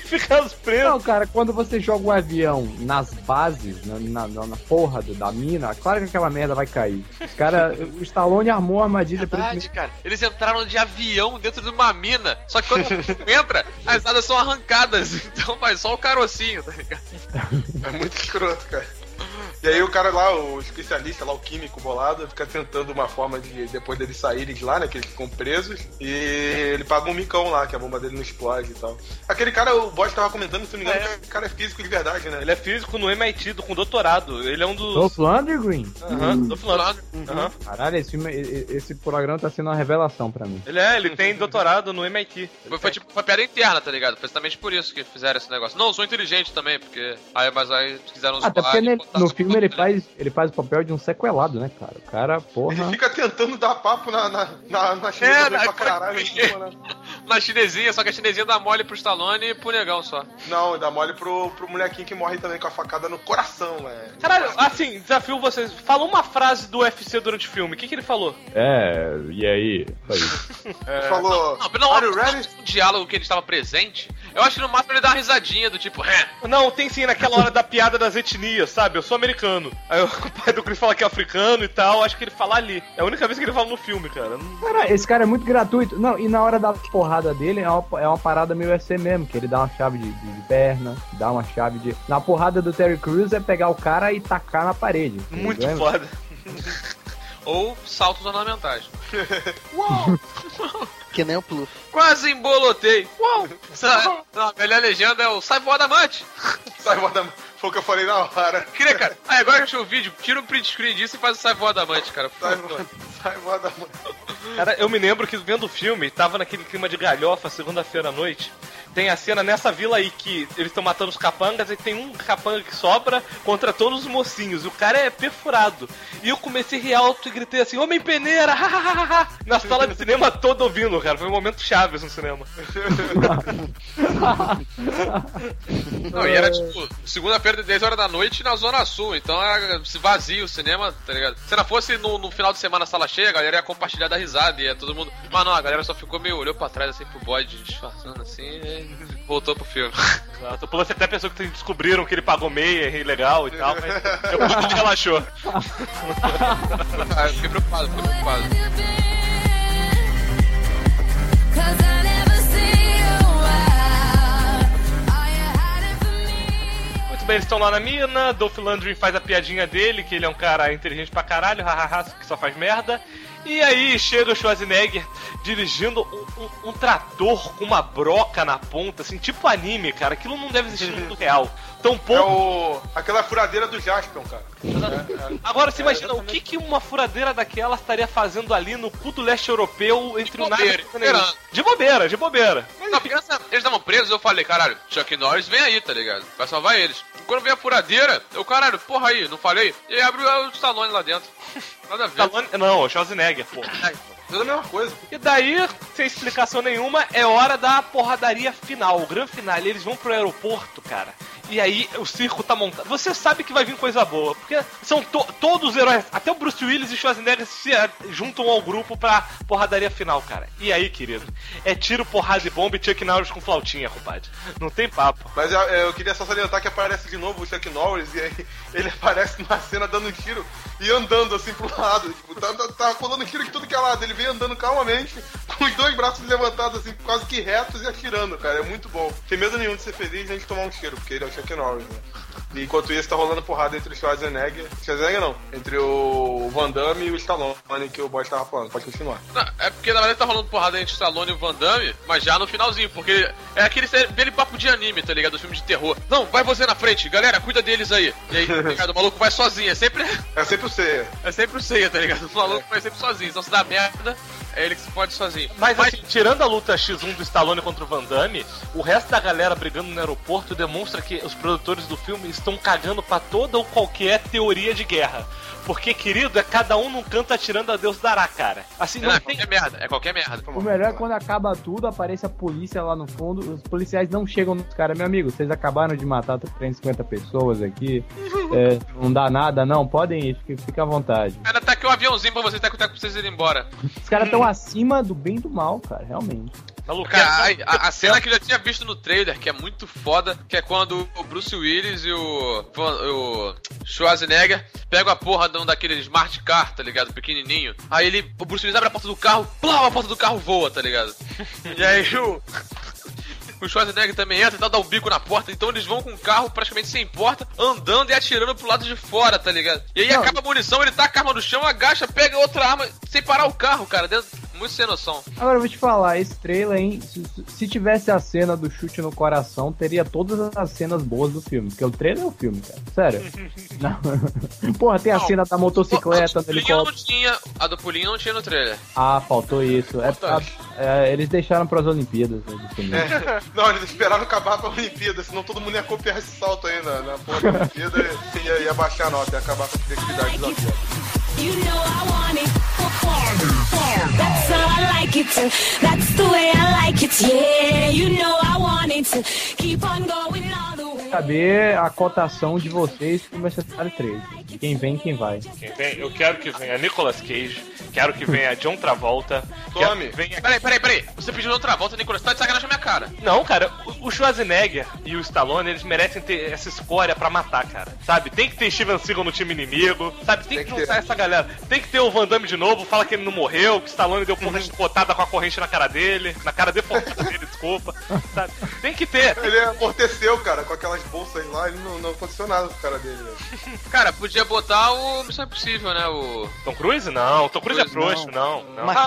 A: fica preso.
C: Não, cara, quando você joga um avião nas bases, na porra da mina, claro que aquela merda vai cair. Cara, o Stallone armou a armadilha pra
B: Verdade, cara. Eles entraram de avião dentro de uma mina. Só que quando entra, as asas são arrancadas. Então vai só o carocinho, tá ligado?
D: É muito escroto, cara. E aí o cara lá, o especialista lá, o químico bolado, fica tentando uma forma de, depois deles saírem de lá, né, que eles ficam presos, e ele paga um micão lá, que a bomba dele não explode e tal. Aquele cara, o Boss tava comentando, se não me engano, que o cara é físico de verdade, né?
A: Ele é físico no MIT, com doutorado. Ele é um dos...
C: Dolph Lundgren?
A: Dolph Lundgren.
C: Caralho, esse programa tá sendo uma revelação pra mim.
A: Ele tem doutorado no MIT.
B: Foi tipo uma piada interna, tá ligado? Foi exatamente por isso que fizeram esse negócio. Não, eu sou inteligente também, porque... Mas aí quiseram
C: até porque no filme ele faz o papel de um sequelado, né, cara? O cara, porra...
D: Ele fica tentando dar papo na chinesa pra caralho.
B: Na chinesinha, só que a chinesinha dá mole pro Stallone e pro negão só.
D: Não, dá mole pro molequinho que morre também com a facada no coração, né?
A: Caralho, assim, desafio vocês. Fala uma frase do UFC durante o filme. O que ele falou?
C: E aí?
D: Falou...
B: Um diálogo que ele estava presente, eu acho que no máximo ele dá uma risadinha do tipo...
A: Não, tem sim, naquela hora da piada das etnias, sabe? Eu sou americano. Aí o pai do Chris fala que é africano e tal, acho que ele fala ali. É a única vez que ele fala no filme, cara.
C: Cara, esse cara é muito gratuito. Não, e na hora da porrada dele é uma parada meio UFC mesmo, que ele dá uma chave de perna, dá uma chave de... Na porrada do Terry Crews é pegar o cara e tacar na parede.
A: Muito foda.
B: Ou saltos ornamentais. Uau!
E: Que nem o Pluff.
B: Quase embolotei. Uau! A melhor legenda é o sai voar amante.
D: Sai voar amante. Foi o que eu falei na hora.
B: Queria, cara. Agora que eu achei o vídeo, tira um print screen disso e faz o sai voar amante, cara.
D: Sai voar amante.
A: Cara, eu me lembro que vendo o filme, tava naquele clima de galhofa, segunda-feira à noite. Tem a cena nessa vila aí que eles estão matando os capangas e tem um capanga que sobra contra todos os mocinhos. E o cara é perfurado. E eu comecei a rir alto e gritei assim, homem peneira, hahaha, na sala de cinema toda ouvindo, cara. Foi um momento Chaves no cinema.
B: Não, e era tipo, segunda-feira de 10 horas da noite na Zona Sul. Então era vazio o cinema, tá ligado? Se não fosse no final de semana na sala cheia, a galera ia compartilhar da risada. E todo mundo... Mas não, a galera só ficou meio, olhou pra trás assim pro bode, disfarçando assim e voltou pro filme.
A: Exato. O Plus até pensou que descobriram que ele pagou meia, é ilegal e tal, mas depois ele relaxou.
B: Eu fiquei preocupado.
A: Muito bem, eles estão lá na mina, Dolph Lundgren faz a piadinha dele, que ele é um cara inteligente pra caralho, hahaha, que só faz merda. E aí chega o Schwarzenegger dirigindo um trator com uma broca na ponta, assim, tipo anime, cara. Aquilo não deve existir no mundo real. Tão pouco...
D: aquela furadeira do Jaspion, cara.
A: Agora, você imagina, o que uma furadeira daquela estaria fazendo ali no cu do leste europeu entre o nada e o De bobeira.
B: Não, porque eles estavam presos, eu falei, caralho, Chuck Norris vem aí, tá ligado? Vai salvar eles. Quando vem a furadeira, eu, caralho, porra aí, não falei? E aí abriu o Stallone lá dentro. Nada a ver.
A: Stallone, não, o Schwarzenegger, porra.
D: Tudo a mesma coisa.
A: E daí, sem explicação nenhuma, é hora da porradaria final, o grande final. Eles vão pro aeroporto, cara. E aí o circo tá montado. Você sabe que vai vir coisa boa, porque são todos os heróis, até o Bruce Willis e o Schwarzenegger se juntam ao grupo pra porradaria final, cara. E aí, querido, é tiro, porrada e bomba e Chuck Norris com flautinha, compadre. Não tem papo.
D: Mas eu queria só salientar que aparece de novo o Chuck Norris e aí ele aparece numa cena dando um tiro e andando assim pro lado. Tipo, tá rolando tiro de tudo que é lado. Ele vem andando calmamente, com os dois braços levantados assim, quase que retos e atirando, cara. É muito bom. Sem medo nenhum de ser feliz e a gente tomar um tiro, porque ele é o Chuck Norris, né? E enquanto isso tá rolando porrada entre o Schwarzenegger não, entre o Van Damme e o Stallone, que o Boy tava falando. Pode continuar.
B: Não, é porque na verdade tá rolando porrada entre o Stallone e o Van Damme, mas já no finalzinho, porque é aquele papo de anime, tá ligado? Do filme de terror. Não, vai você na frente, galera, cuida deles aí. E aí, tá ligado? O maluco vai sozinho, é sempre o Seiya. É sempre o Seiya, tá ligado? O maluco vai sempre sozinho, então se dá merda, é ele que se pode sozinho.
A: Mas assim, tirando a luta X1 do Stallone contra o Van Damme, o resto da galera brigando no aeroporto demonstra que os produtores do filme estão cagando pra toda ou qualquer teoria de guerra. Porque, querido, é cada um num canto atirando a Deus dará, cara. Assim, não tem...
B: qualquer merda.
C: O melhor é quando acaba tudo, aparece a polícia lá no fundo, os policiais não chegam nos caras. Meu amigo, vocês acabaram de matar 350 pessoas aqui, não dá nada, não, podem ir, fica à vontade.
B: Ainda tá aqui um aviãozinho pra vocês, pra vocês irem embora.
C: Os caras estão acima do bem e do mal, cara, realmente.
A: Maluco,
B: Cara, a cena que eu já tinha visto no trailer, que é muito foda, que é quando o Bruce Willis e o Schwarzenegger pegam a porra de um daqueles smart car, tá ligado? Pequenininho. Aí o Bruce Willis abre a porta do carro, plá, a porta do carro voa, tá ligado? E aí o Schwarzenegger também entra e tal, dá um bico na porta, então eles vão com o carro praticamente sem porta, andando e atirando pro lado de fora, tá ligado? E aí acaba a munição, ele taca a arma no chão, agacha, pega outra arma, sem parar o carro, cara, muito sem noção.
C: Agora eu vou te falar, esse trailer, hein, se tivesse a cena do chute no coração, teria todas as cenas boas do filme, porque o trailer é o filme, cara, sério. Não. Porra, tem a cena da motocicleta no helicóptero.
B: A do pulinho não tinha no trailer.
C: Ah, faltou isso. Eles deixaram pras Olimpíadas, né, do filme.
D: Não, eles esperaram acabar pra Olimpíada, senão todo mundo ia copiar esse salto aí na porra da Olimpíada e ia baixar a nota, ia acabar com a criatividade dos atletas.
G: You know I want it. That's how I like it. That's the way I like it. Yeah, you know I want it. Keep on going all the way.
C: Saber a cotação de vocês pro Mercenário 3. Quem vem, quem vai.
A: Quem vem? Eu quero que venha Nicolas Cage, quero que venha John Travolta.
D: Tome.
B: Peraí. Você pediu John Travolta, Nicolas, tá de sacanagem na minha cara.
A: Não, cara, o Schwarzenegger e o Stallone, eles merecem ter essa escória pra matar, cara. Sabe? Tem que ter Steven Seagal no time inimigo, sabe? Tem que juntar essa galera. Tem que ter o Van Damme de novo, fala que ele não morreu, que o Stallone deu porra de botada com a corrente na cara dele, na cara deformada dele, desculpa. Sabe? Tem que ter.
D: Ele amorteceu, cara, com aquelas bolsas lá, ele não aconteceu nada com o cara dele, velho.
B: Cara, podia botar o Missão Impossível, né? O
A: Tom Cruise? Não, Tom Cruise é frouxo, não.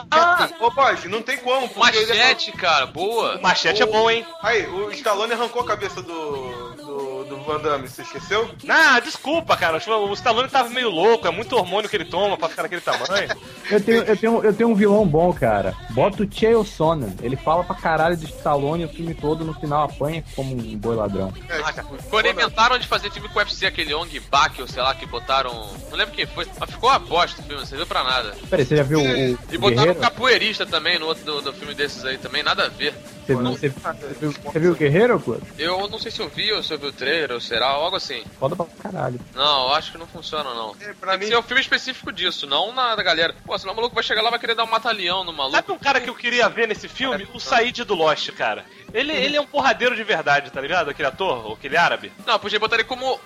D: Ô, Boys, não tem como.
B: Machete, cara, boa.
A: O Machete é bom, hein?
D: Aí, o Stallone arrancou a cabeça do Van Damme, você esqueceu?
A: Ah, desculpa, cara. O Stallone tava meio louco, é muito hormônio que ele toma pra ficar daquele tamanho.
C: Eu tenho um vilão bom, cara. Bota o Chael Sonnen. Ele fala pra caralho do Stallone o filme todo, no final apanha como um boi ladrão.
B: Quando inventaram de fazer filme com o UFC, aquele Ong Bak, ou sei lá, que botaram... Não lembro quem foi, mas ficou uma bosta o filme, não serviu pra nada.
C: Peraí, você já viu o
B: E botaram um capoeirista também no outro do filme desses aí também, nada a ver.
C: Você viu o Guerreiro, Clô?
B: Eu não sei se eu vi ou se eu vi o trailer, ou será, algo assim.
C: Foda pra caralho.
B: Não, eu acho que não funciona, não.
D: Pra
B: Tem que ser um filme específico disso, não na da galera. Pô, senão o maluco vai chegar lá e vai querer dar um mata-leão no maluco.
A: Sabe um cara que eu queria ver nesse filme? O Said do Lost, cara. Ele é um porradeiro de verdade, tá ligado? Aquele ator, aquele árabe.
B: Não, podia botar ele como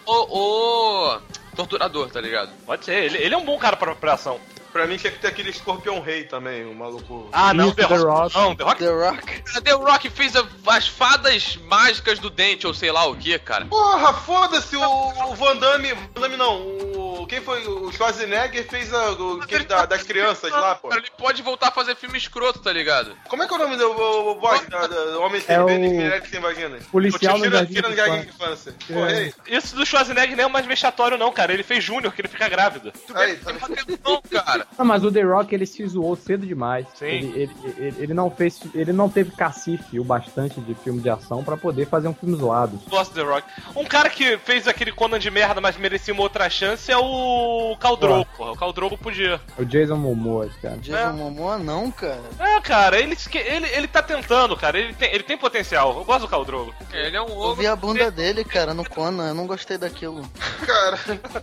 B: o torturador, tá ligado?
A: Pode ser, ele é um bom cara pra ação.
D: Pra mim tinha que ter aquele Escorpião Rei também, o maluco.
A: Ah, não,
C: Isso, The Rock.
A: Não, The Rock.
B: The Rock fez as fadas mágicas do dente, ou sei lá o que, cara.
D: Porra, foda-se, o Van Damme não, quem foi? O Schwarzenegger fez aquele das crianças lá, pô.
B: Ele pode voltar a fazer filme escroto, tá ligado?
D: Como é que é o nome do boss do Homem Sem Pena e Mulheres Sem Vagina?
C: Policial no Jardim
D: Tira no Jardim de Infância. Porra, aí.
A: Isso do Schwarzenegger nem é mais vexatório não, cara. Ele fez Júnior, que ele fica grávido.
D: Aí, tá
B: Não, cara.
C: Não, mas o The Rock, ele se zoou cedo demais.
A: Sim.
C: Ele não teve cacife o bastante de filme de ação pra poder fazer um filme zoado.
A: Gosto do The Rock. Um cara que fez aquele Conan de merda, mas merecia uma outra chance é o Khal Drogo, porra. O Khal Drogo podia.
C: O Jason Momoa, cara.
E: Jason Momoa não, cara.
A: É, cara, ele tá tentando, cara. Ele tem potencial. Eu gosto do Khal Drogo.
B: Ele é um
E: Eu
B: ogro.
E: vi a bunda dele, cara, no Conan. Eu não gostei daquilo.
D: Cara.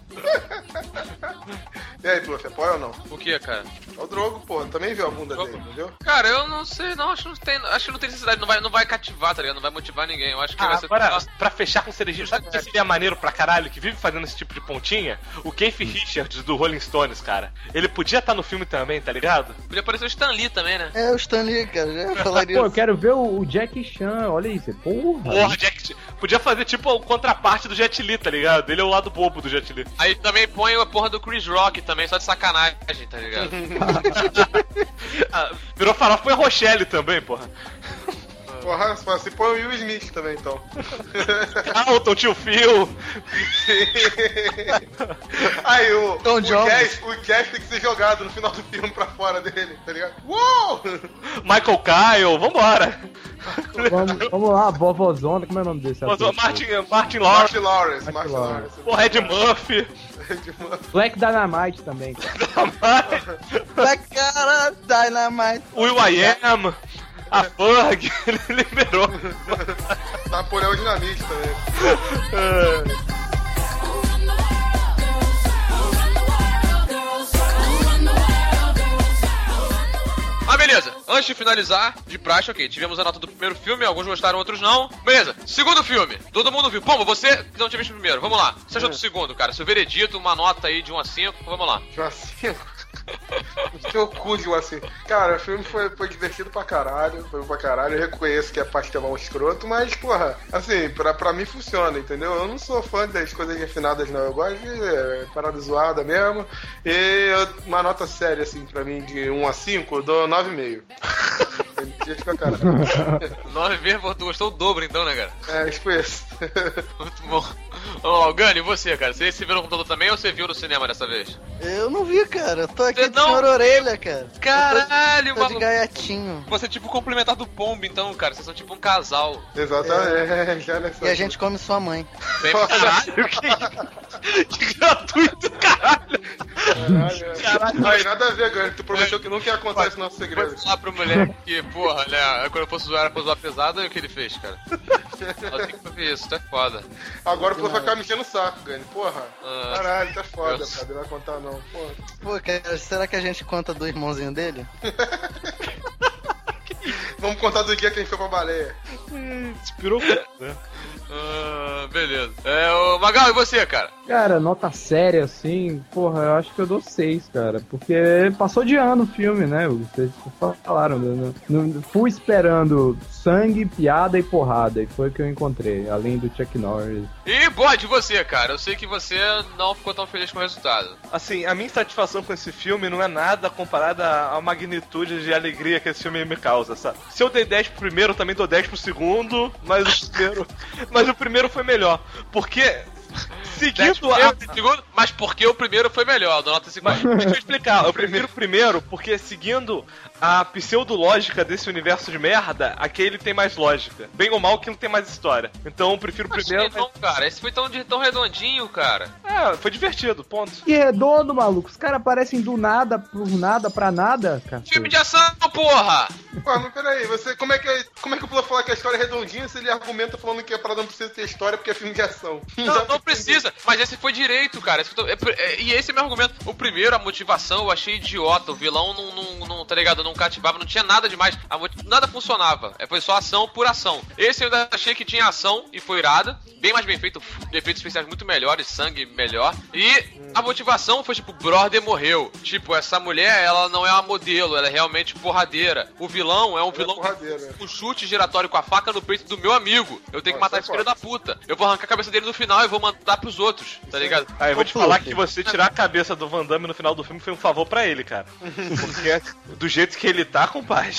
D: E aí, Pluff, apoia ou não?
B: O que, cara?
D: É o Drogo, pô, também viu a bunda dele, entendeu?
B: Cara, eu não sei, não, acho que não tem necessidade, não vai cativar, tá ligado? Não vai motivar ninguém. Eu acho que vai ser.
A: Agora, pra fechar com cerejinha, sabe o que seria maneiro pra caralho, que vive fazendo esse tipo de pontinha? O Keith Richards do Rolling Stones, cara. Ele podia estar no filme também, tá ligado?
B: Podia aparecer o Stan Lee também, né?
E: É, o Stan Lee, cara, já ia falar
C: Pô, eu
E: disso.
C: quero ver o Jack Chan, olha isso. Porra.
A: Porra, podia fazer tipo o contraparte do Jet Li, tá ligado? Ele é o lado bobo do Jet Li.
B: Aí também põe a porra do Chris Rock também, só de sacanagem, tá ligado?
A: Virou farofa, põe a Rochelle também, porra.
D: Porra, se põe o Will Smith também, então.
A: Carlton, tio Phil.
D: Aí o
E: Jones.
D: Cash tem que ser jogado no final do filme pra fora dele, tá ligado? Uou!
A: Michael Kyle, vambora.
C: Vamos lá, vovozona, como é o nome desse ator?
A: Martin Lawrence.
D: Lawrence.
A: Porra, Ed Murphy.
C: Black Dynamite também, cara.
E: Cara, Dynamite.
A: Will I Am. A Ferg, ele liberou.
D: Napoleão Dinamite também.
B: Mas beleza. Antes de finalizar, de praxe, ok. Tivemos a nota do primeiro filme, alguns gostaram, outros não. Beleza. Segundo filme. Todo mundo viu. Pombo, você que não tinha visto o primeiro. Vamos lá. Você achou do segundo, cara? Seu veredito, uma nota aí de 1 a 5. Vamos lá.
D: De 1 a 5? Seu cu de 1 a 5. Cara, o filme foi divertido pra caralho. Foi pra caralho. Eu reconheço que é pastelão escroto, mas, porra, assim, pra mim funciona, entendeu? Eu não sou fã das coisas refinadas, não. Eu gosto de parada zoada mesmo. E uma nota séria, assim, pra mim, de 1 a 5, eu dou 9,5. Pra caralho.
B: 9,5, tu gostou o dobro então, né, cara?
D: É, tipo isso.
B: Muito bom. Vamos lá, Gani, e você, cara? Você viu no computador também ou você viu no cinema dessa vez?
E: Eu não vi, cara. Eu tô aqui
B: Você
E: de
B: não?
E: senhor orelha, cara.
B: Caralho,
E: Tô de gaiatinho.
B: Você é tipo complementar do Pombo, então, cara. Vocês são tipo um casal.
D: Exatamente. Olha só.
E: E a gente come sua mãe.
B: Bem pra caralho. Que gratuito, caralho.
D: Caralho. Aí, nada a ver, Gani. Tu prometeu que nunca ia contar esse nosso segredo.
B: Vou falar pro moleque que, porra, né? Quando eu fosse zoar, era pra zoar pesado, e o que ele fez, cara? Eu tenho que fazer isso, tu é foda.
D: Agora o povo vai ficar me enchendo o saco, Gani. Porra. Caralho, tá foda,
B: Deus.
D: cara. Não vai contar, não. Porra.
E: Pô, cara, será que a gente conta do irmãozinho dele?
D: Vamos contar do dia que a gente foi pra baleia.
A: Inspirou, né?
B: Beleza. O Magal, e você, cara?
C: Cara, nota séria, assim, porra, eu acho que eu dou 6, cara. Porque passou de ano o filme, né? Vocês falaram, né? Não fui esperando sangue, piada e porrada. E foi o que eu encontrei, além do Chuck Norris.
B: E, Bode, você, cara? Eu sei que você não ficou tão feliz com o resultado.
A: Assim, a minha satisfação com esse filme não é nada comparada à magnitude de alegria que esse filme me causa, sabe? Se eu dei 10 pro primeiro, eu também dou 10 pro segundo, mas o primeiro foi melhor. Porque... Seguindo
B: mas porque o primeiro foi melhor, do nota 50.
A: Deixa eu explicar, eu prefiro o primeiro porque seguindo a pseudológica desse universo de merda, aquele tem mais lógica. Bem ou mal, aquilo tem mais história. Então eu prefiro o primeiro.
B: Não, cara, esse foi tão redondinho, cara.
A: Foi divertido, ponto.
C: Que redondo, maluco. Os caras aparecem do nada, por nada, pra nada, cara.
B: Filme de ação, porra!
D: Pô, mas peraí, como é que o Pula fala que a história é redondinha se ele argumenta falando que a parada não precisa ter história porque é filme de ação?
B: Não precisa, mas esse foi direito, cara. E esse é meu argumento. O primeiro, a motivação, eu achei idiota. O vilão não tá ligado, não cativava, não tinha nada demais. Nada funcionava. Foi só ação por ação. Esse eu ainda achei que tinha ação e foi irada. Bem mais bem feito, efeitos especiais muito melhores, sangue melhor. E a motivação foi tipo, brother morreu. Tipo, essa mulher, ela não é uma modelo, ela é realmente porradeira. O vilão é um vilão com chute giratório com a faca no peito do meu amigo. Eu tenho que matar esse filho da puta. Eu vou arrancar a cabeça dele no final e vou mandar pros outros, tá ligado?
A: Eu vou te falar que você tirar a cabeça do Van Damme no final do filme foi um favor pra ele, cara. Porque do jeito que ele tá, compadre.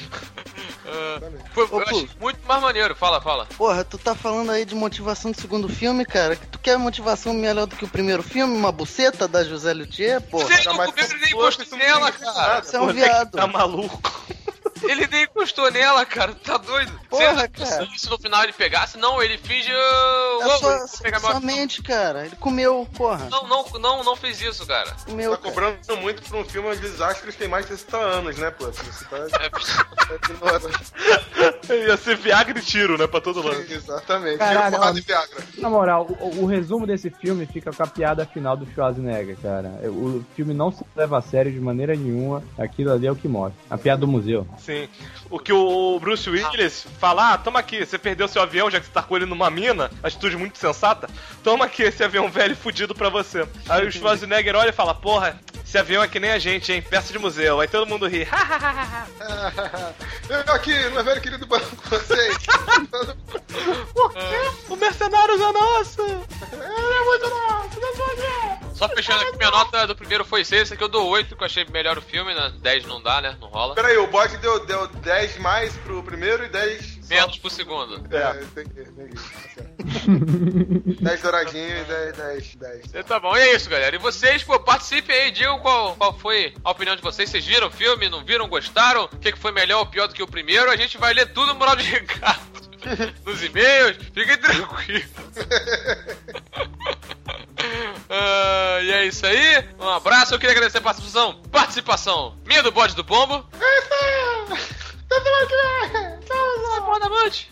B: Eu achei muito mais maneiro, fala.
E: Porra, tu tá falando aí de motivação do segundo filme, cara? Tu quer motivação melhor do que o primeiro filme? Uma buceta da José Luthier, porra?
B: Você não comeu, ele nem encostou nela, cara.
E: Você é um viado.
A: Tá maluco?
B: Ele nem encostou nela, cara. Tá doido?
E: Porra, cara.
B: Se no final ele pegasse, não, ele finge...
E: Sua mente, cara. Ele comeu, porra.
B: Não fez isso, cara.
E: Comeu,
D: tá cobrando muito pra um filme onde os astros têm mais de 60 anos, né, pô? Você tá...
A: Ia ser Viagra e tiro, né, pra todo lado.
D: Exatamente.
C: Caralho,
D: Tiro, de Viagra.
C: Na moral, o resumo desse filme fica com a piada final do Schwarzenegger, cara. O filme não se leva a sério de maneira nenhuma. Aquilo ali é o que mostra. A piada do museu.
A: Sim. O que o Bruce Willis fala, toma aqui, você perdeu seu avião, já que você tacou ele numa mina, atitude muito sensata, toma aqui esse avião velho e fudido pra você. Aí o Schwarzenegger olha e fala, porra, esse avião é que nem a gente, hein, peça de museu. Aí todo mundo ri,
D: eu aqui, meu velho querido banco com vocês.
A: Por quê? O Mercenários é nosso! Ele é muito nosso, não pode.
B: Só fechando aqui, minha nota do primeiro foi 6, esse aqui eu dou 8, que eu achei melhor o filme, né? 10 não dá, né? Não rola.
D: Peraí, o bot deu 10 mais pro primeiro e 10...
B: menos pro segundo.
D: Entendi. 10 douradinho e 10.
B: Tá bom, e é isso, galera. E vocês, pô, participem aí, digam qual foi a opinião de vocês. Vocês viram o filme, não viram, gostaram? O que foi melhor ou pior do que o primeiro? A gente vai ler tudo no moral de recado nos e-mails. Fiquem tranquilos. E é isso aí. Um abraço. Eu queria agradecer a participação minha do Bode do Pombo.
D: Até semana que vem. Tchau,
B: Roda Monte!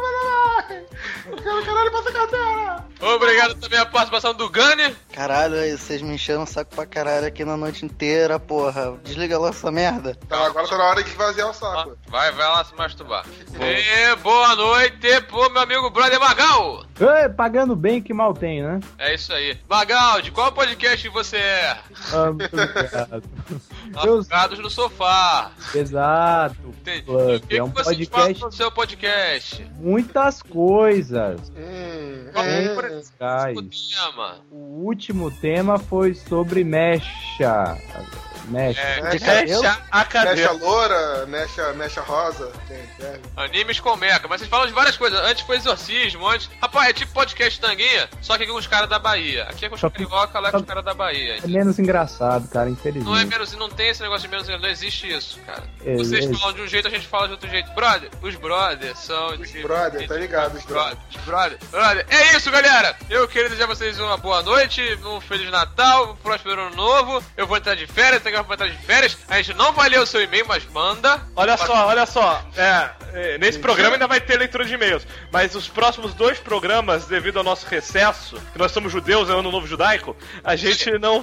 D: Eu quero caralho pra essa carteira!
B: Obrigado também a participação do Gani.
E: Caralho, aí vocês me encheram o saco pra caralho aqui na noite inteira, porra. Desliga logo essa merda.
D: Tá, agora tá na hora de esvaziar o saco.
B: Vai lá se masturbar. E boa noite pro meu amigo brother Magal.
C: Ei, pagando bem que mal tem, né?
B: É isso aí. Magal, de qual podcast você é?
C: Muito obrigado.
B: Afogados no sofá.
C: Exato.
B: Entendi.
C: Fluff,
B: O que,
C: é um
B: que vocês
C: podcast-
B: falam no seu podcast?
C: Muitas coisas.
B: Qual
C: É,
B: foi o
C: guys.
B: tema?
C: O último tema foi sobre mecha. Mecha.
E: De cabelo?
A: Fecha a cadeira.
D: Mecha loura, mecha rosa. Tem.
B: Animes com meca, mas vocês falam de várias coisas. Antes foi exorcismo, antes. Rapaz, é tipo podcast Tanguinha, só que aqui com os caras da Bahia. Aqui é com os
C: Só que-
B: carioca, lá é com os caras da Bahia.
C: É menos engraçado, cara,
B: Não é
C: infelizmente.
B: menos, não tem esse negócio de menos, não existe isso, cara.
C: É,
B: Vocês
C: é.
B: falam de um jeito, a gente fala de outro jeito. Brother, os brothers são...
D: Os brother, tá ligado, os brother.
B: Brother. É isso, galera. Eu queria desejar a vocês uma boa noite, um Feliz Natal, um próspero ano novo. Eu vou entrar de férias, tem que entrar de férias. A gente não vai ler o seu e-mail, mas manda.
A: Olha só. Nesse programa ainda vai ter leitura de e-mails. Mas os próximos 2 programas, devido ao nosso recesso, que nós somos judeus, é o ano novo judaico, a gente não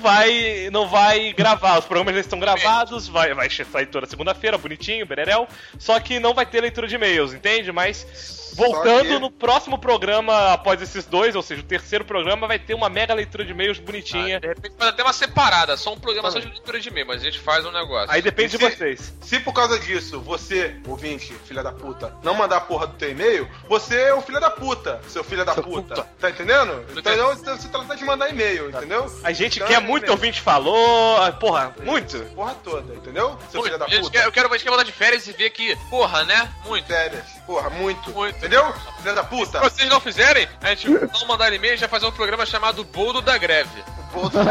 A: vai gravar. Os programas já estão gravados, vai sair toda segunda-feira, bonitinho, bererel. Só que não vai ter leitura de e-mails, entende? Mas voltando
D: que-
A: no próximo programa, após esses 2, ou seja, o terceiro programa, vai ter uma mega leitura de e-mails bonitinha.
B: De repente faz até uma separada, só um programa só de leitura de e-mail, mas a gente faz um negócio.
A: Aí depende de vocês.
D: Se por causa disso, você, ouvinte, filha da puta, não mandar a porra do teu e-mail, você é o filho da puta, seu filho da puta. Tá entendendo? Então se trata de mandar e-mail, entendeu?
A: A gente
D: Então,
A: quer muito,
D: e-mail.
A: ouvinte falou, porra, muito.
D: Porra toda, entendeu? Seu filho da
B: Gente,
D: puta.
B: eu quero voltar de férias e ver que, porra, né? Muito.
D: Férias. Porra, muito.
B: Muito.
D: Entendeu? Filha da puta.
B: Se vocês não fizerem, a gente não mandar e-mail, a gente vai fazer um programa chamado Boldo da Greve.
D: Porra toda.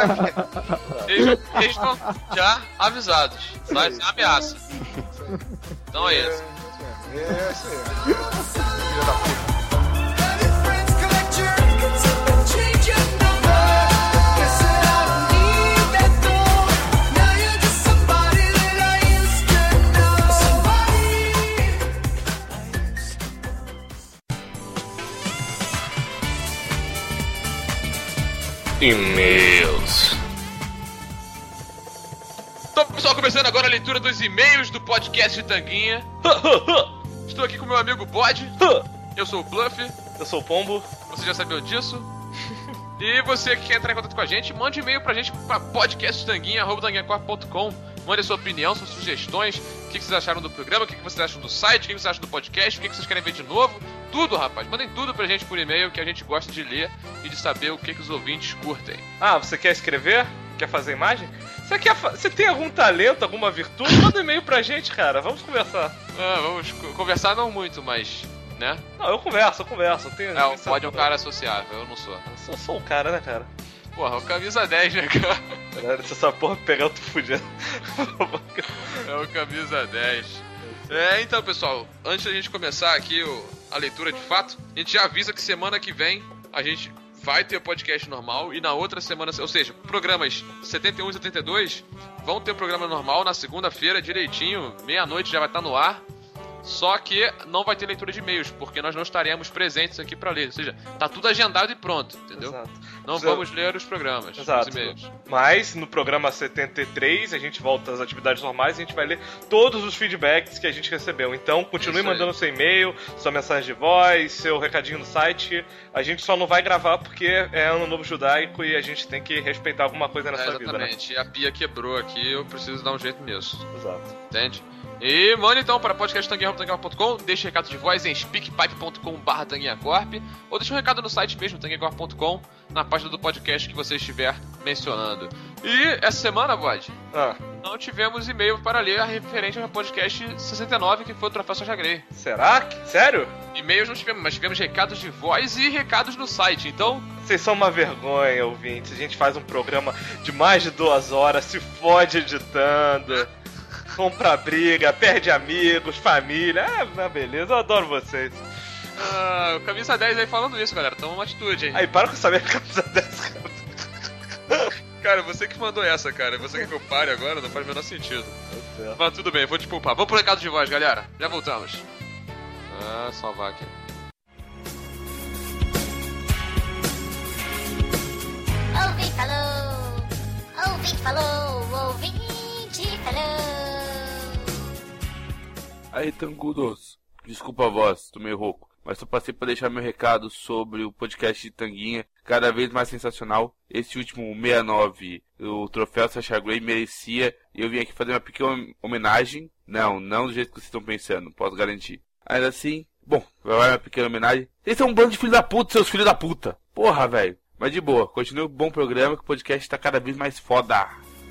B: Eles estão já avisados. Vai ser uma ameaça. Então é isso.
D: É isso aí. Filha da puta.
A: E-mails.
B: Então, pessoal, começando agora a leitura dos e-mails do podcast de Tanguinha. Estou aqui com meu amigo Bode. Eu sou o Bluff.
A: Eu sou o Pombo.
B: Você já sabia disso? E você que quer entrar em contato com a gente, mande e-mail pra gente pra podcasttanguinha@tanguinhacorp.com. Mande a sua opinião, suas sugestões, o que vocês acharam do programa, o que vocês acham do site, o que vocês acham do podcast, o que vocês querem ver de novo. Tudo, rapaz. Mandem tudo pra gente por e-mail, que a gente gosta de ler e de saber o que os ouvintes curtem.
A: Ah, você quer escrever? Quer fazer imagem? Você tem algum talento, alguma virtude? Manda um e-mail pra gente, cara. Vamos conversar.
B: Vamos conversar não muito, mas... né?
A: Não, eu converso. Eu tenho,
B: O Bode é um cara sociável, eu não sou.
A: Eu sou o cara, né, cara?
B: Porra, o camisa 10, né, cara?
A: Caralho, se essa porra pegar, eu tô fudido.
B: É o camisa 10. Então, pessoal, antes da gente começar aqui a leitura de fato, a gente já avisa que semana que vem a gente vai ter o podcast normal e na outra semana, ou seja, programas 71 e 72 vão ter o programa normal na segunda-feira, direitinho, meia-noite já vai estar no ar. Só que não vai ter leitura de e-mails, porque nós não estaremos presentes aqui pra ler. Ou seja, tá tudo agendado e pronto, entendeu?
A: Exato.
B: Não vamos ler os programas,
A: Exato.
B: os e-mails.
A: Mas no programa 73 a gente volta às atividades normais e a gente vai ler todos os feedbacks que a gente recebeu. Então continue
B: Isso aí.
A: mandando seu e-mail, sua mensagem de voz, seu recadinho no site. A gente só não vai gravar porque é ano novo judaico e a gente tem que respeitar alguma coisa nessa vida, né?
B: Exatamente. A pia quebrou aqui, eu preciso dar um jeito mesmo.
A: Exato.
B: Entende? E manda então para podcasttanguinha.com, deixa recado de voz em speakpipe.com/tanguinhacorp ou deixa um recado no site mesmo, tanguinhacorp.com, na página do podcast que você estiver mencionando. E essa semana, Bode, não tivemos e-mail para ler referente ao podcast 69, que foi o Troféu Soja Grey.
A: Será? Sério?
B: E-mails não tivemos, mas tivemos recados de voz e recados no site, então...
A: Vocês são uma vergonha, ouvintes. A gente faz um programa de mais de 2 horas, se fode editando, compra briga, perde amigos, família. Beleza, eu adoro vocês.
B: o Camisa 10 aí falando isso, galera. Toma uma atitude, hein?
A: Aí, para com saber a camisa dessa, cara.
B: Cara, você que mandou essa, cara. Você quer que eu pare agora? Não faz o menor sentido. Mas tudo bem, eu vou te poupar. Vamos pro recado de voz, galera. Já voltamos. Salvar aqui.
H: Ouvinte falou, ouvinte falou, ouvinte falou.
I: Aí, Tangudos, desculpa a voz, tô meio rouco, mas só passei pra deixar meu recado sobre o podcast de Tanguinha, cada vez mais sensacional. Esse último 69, o troféu Sasha Grey merecia, e eu vim aqui fazer uma pequena homenagem. Não do jeito que vocês estão pensando, posso garantir. Ainda assim, bom, vai uma pequena homenagem. Vocês são um bando de filhos da puta, seus filhos da puta. Porra, velho. Mas de boa, continue um bom programa que o podcast tá cada vez mais foda.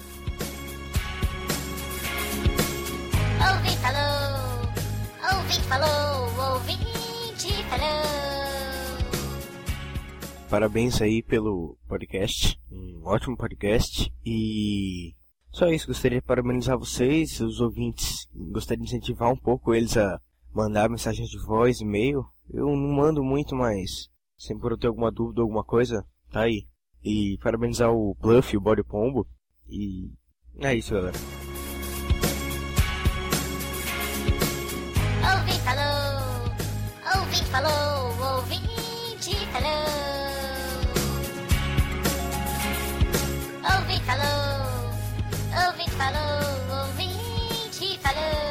H: Ouvinte falou, ouvinte falou, ouvinte falou.
J: Parabéns aí pelo podcast, um ótimo podcast. E só isso, gostaria de parabenizar vocês, os ouvintes. Gostaria de incentivar um pouco eles a mandar mensagens de voz, e-mail. Eu não mando muito, mas sempre eu ter alguma dúvida, alguma coisa, tá aí. E parabenizar o Bluff e o Body Pombo. E é isso, galera.
H: Ouvinte falou, ouvinte falou, ouvinte falou. Ouvinte falou, ouvinte falou, ouvinte falou.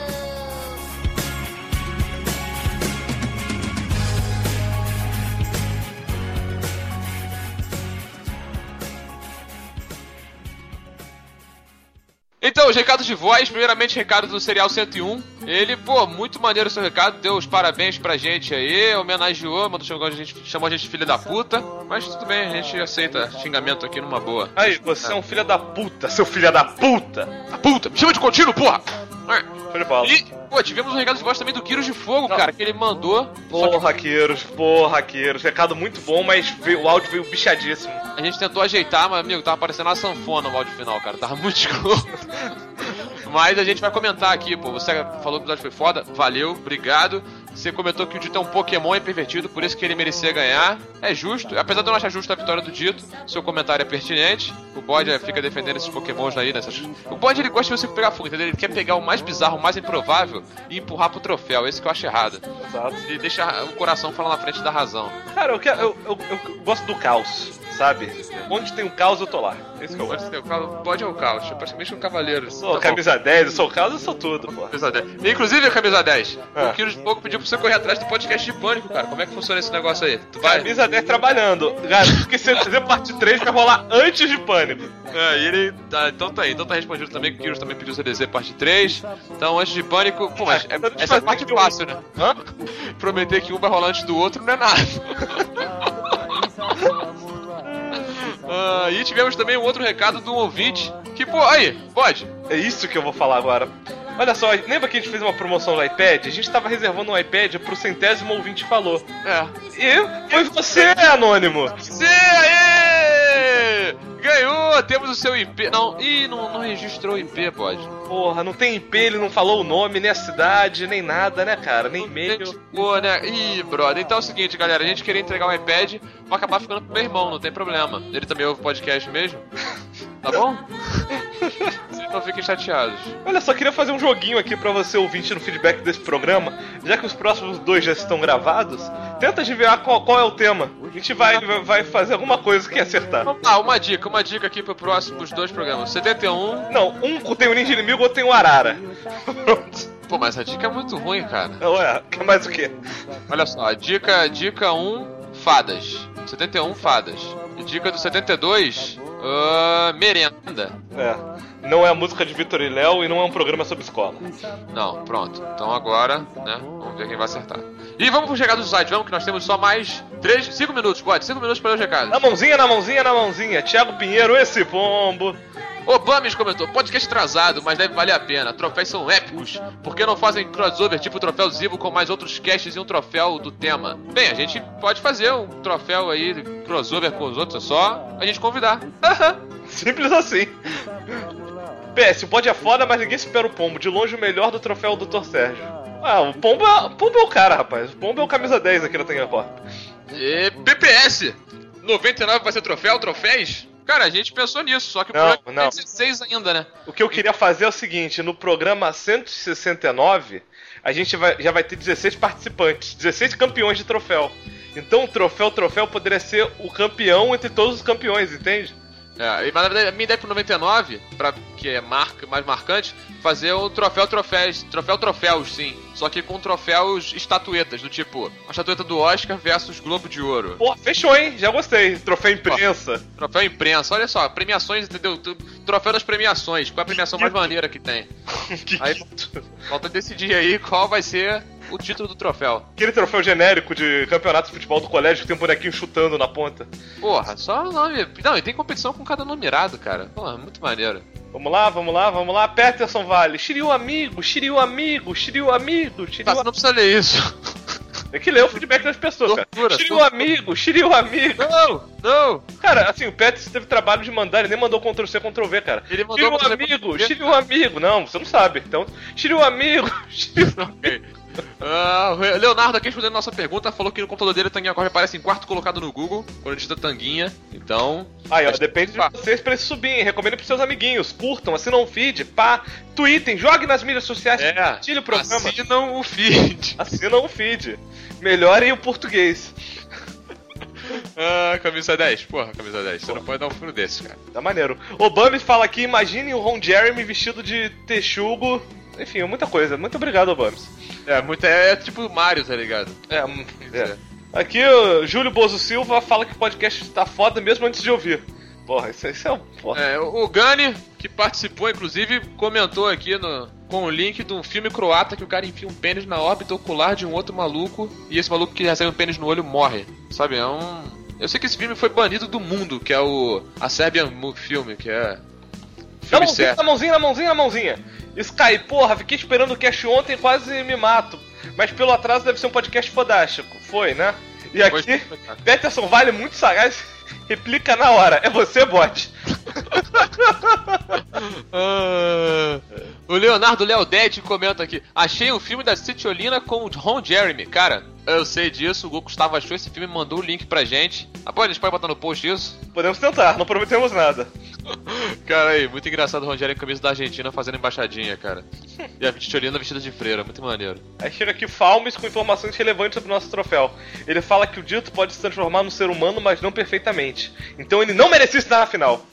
B: Então, os recados de voz, primeiramente recado do Serial 101. Ele, muito maneiro o seu recado, deu os parabéns pra gente aí, homenageou, chamou a gente de filha da puta, mas tudo bem, a gente aceita xingamento aqui numa boa.
A: Aí, você é um filho da puta, seu filho da puta!
B: A puta, me chama de contínuo, porra!
A: Show de bola.
B: E, tivemos um recado de voz também do Quiros de Fogo, cara, que ele mandou.
A: Porra, Quiros, recado muito bom, mas o áudio veio bichadíssimo.
B: A gente tentou ajeitar, mas, amigo, tava parecendo uma sanfona no áudio final, cara, tava muito escuro. Mas a gente vai comentar aqui, você falou que o episódio foi foda, valeu, obrigado. Você comentou que o Dito é um Pokémon e pervertido, por isso que ele merecia ganhar. É justo, apesar de eu não achar justo a vitória do Dito, seu comentário é pertinente. O Bode fica defendendo esses Pokémons aí, O Bode, ele gosta de você pegar fogo, entendeu? Ele quer pegar o mais bizarro, o mais improvável e empurrar pro troféu, esse que eu acho errado.
A: Exato.
B: Ele deixa o coração falar na frente da razão.
A: Cara, eu gosto do caos, sabe? Onde tem um caos, eu tô lá. Esse que eu gosto.
B: O Bode é o caos, é praticamente um cavaleiro.
A: Eu sou camisa 10, eu sou o caos, eu sou tudo, pô.
B: Camisa 10. Inclusive, a camisa 10, o Quiros de Fogo pediu pra você correr atrás do podcast de Pânico, cara. Como é que funciona esse negócio aí? Tu vai?
A: Camisa 10 trabalhando. Garanto que se fazer parte 3 vai rolar antes de Pânico.
B: E ele... então tá aí. Então tá respondido também que o Quiros também pediu CDZ parte 3. Então, antes de Pânico... Mas essa é a parte fácil, né? Prometer que um vai rolar antes do outro não é nada. E tivemos também um outro recado de um ouvinte que, aí, pode.
A: É isso que eu vou falar agora. Olha só, lembra que a gente fez uma promoção no iPad? A gente tava reservando um iPad pro 100º ouvinte falou. E foi você, Anônimo!
B: Você, aê! Ganhou! Temos o seu IP. Não registrou o IP, pode.
A: Porra, não tem IP, ele não falou o nome, nem a cidade, nem nada, né, cara? Nem e-mail.
B: Né? Ih, brother. Então é o seguinte, galera. A gente queria entregar um iPad, vai acabar ficando pro meu irmão, não tem problema. Ele também ouve podcast mesmo. Tá bom? Vocês não fiquem chateados.
A: Olha só, queria fazer um joguinho aqui pra você ouvinte no feedback desse programa. Já que os próximos 2 já estão gravados, tenta adivinhar qual é o tema. A gente vai fazer alguma coisa que acertar.
B: Uma dica aqui pro próximos 2 programas. 71.
A: Não, um tem o Ninja Inimigo, outro tem o Arara. Pronto.
B: Mas a dica é muito ruim, cara.
A: Ué, quer mais o quê?
B: Olha só, dica 1, fadas. 71, fadas. E dica do 72, merenda.
A: Não é a música de Vitor e Léo e não é um programa sobre escola.
B: Não, pronto. Então agora, né, vamos ver quem vai acertar. E vamos pro recado do site, vamos, que nós temos só mais 5 minutos, pode? 5 minutos para ler os recados.
A: Na mãozinha. Thiago Pinheiro, esse pombo.
B: O Bamis comentou, podcast atrasado, mas deve valer a pena. Troféus são épicos. Por que não fazem crossover tipo o troféu Zibo com mais outros casts e um troféu do tema? Bem, a gente pode fazer um troféu aí, crossover com os outros, é só a gente convidar.
A: Simples assim. PS, o pod é foda, mas ninguém supera o pombo. De longe o melhor do troféu do Dr. Sérgio. O pombo é o cara, rapaz. O pombo é o camisa 10 aqui da Tanha Corp.
B: E PPS 99 vai ser troféus? Cara, a gente pensou nisso, só que o
A: Não,
B: programa tem 16 ainda, né?
A: O que eu queria fazer é o seguinte, no programa 169, a gente já vai ter 16 participantes, 16 campeões de troféu. Então o troféu poderia ser o campeão entre todos os campeões, entende?
B: Mas na verdade, a minha ideia pro 99, que é mais marcante, fazer um troféus, sim. Só que com troféus estatuetas, do tipo, a estatueta do Oscar versus Globo de Ouro.
A: Pô, fechou, hein? Já gostei. Troféu imprensa.
B: Troféu imprensa, olha só, premiações, entendeu? Troféu das premiações, qual é a premiação mais maneira que tem? Aí, falta decidir aí qual vai ser o título do troféu.
A: Aquele troféu genérico de campeonato de futebol do colégio que tem um bonequinho chutando na ponta.
B: Porra, só nome. Não, e tem competição com cada numerado, cara. Porra, muito maneiro.
A: Vamos lá. Peterson Vale. Shiryu amigo.
B: Tá, você não precisa ler isso.
A: Tem que ler o feedback das pessoas, cara. Shiryu amigo.
B: Não.
A: Cara, assim, o Peterson teve trabalho de mandar, ele nem mandou Ctrl-C, Ctrl-V, cara.
B: Ele mandou
A: Shiryu amigo. Não, você não sabe. Então, Shiryu amigo.
B: Ok. Leonardo aqui respondendo nossa pergunta falou que no computador dele a Tanguinha Corre aparece em quarto colocado no Google quando digita Tanguinha, então...
A: Aí, ó, depende de vocês pra ele subir, hein? Recomendo pros seus amiguinhos, curtam, assinam o feed, tweetem, joguem nas mídias sociais, compartilhem o programa. Assinam o feed. Melhorem o português.
B: Camisa 10, camisa 10, você não pode dar um furo desse, cara.
A: Tá maneiro. O Bambi fala aqui, imagine o Ron Jeremy vestido de texugo. Enfim, muita coisa. Muito obrigado, Obams.
B: É tipo Mario, tá ligado?
A: Aqui o Júlio Bozo Silva fala que o podcast tá foda mesmo antes de ouvir. Porra, isso é um... Porra.
B: O Gani, que participou, inclusive, comentou aqui com o link de um filme croata que o cara enfia um pênis na órbita ocular de um outro maluco e esse maluco que recebe um pênis no olho morre. Sabe, Eu sei que esse filme foi banido do mundo, que é a Serbian Film, que é...
A: Na mãozinha. Sky, porra, fiquei esperando o cast ontem e quase me mato. Mas pelo atraso deve ser um podcast fodástico. Foi, né? E aqui, Peterson Vale, muito sagaz, replica na hora. É você, bot.
B: O Leonardo Leodete comenta aqui: achei um filme da Citiolina com o Ron Jeremy. Cara, eu sei disso, o Gustavo achou esse filme e mandou o link pra gente. A gente pode botar no post isso?
A: Podemos tentar, não prometemos nada.
B: Cara, aí, muito engraçado o Ron Jeremy com a camisa da Argentina fazendo embaixadinha, cara. E a Citiolina vestida de freira, muito maneiro.
A: Aí chega aqui Falmes com informações relevantes sobre o nosso troféu. Ele fala que o dito pode se transformar num ser humano, mas não perfeitamente. Então ele não merecia estar na final.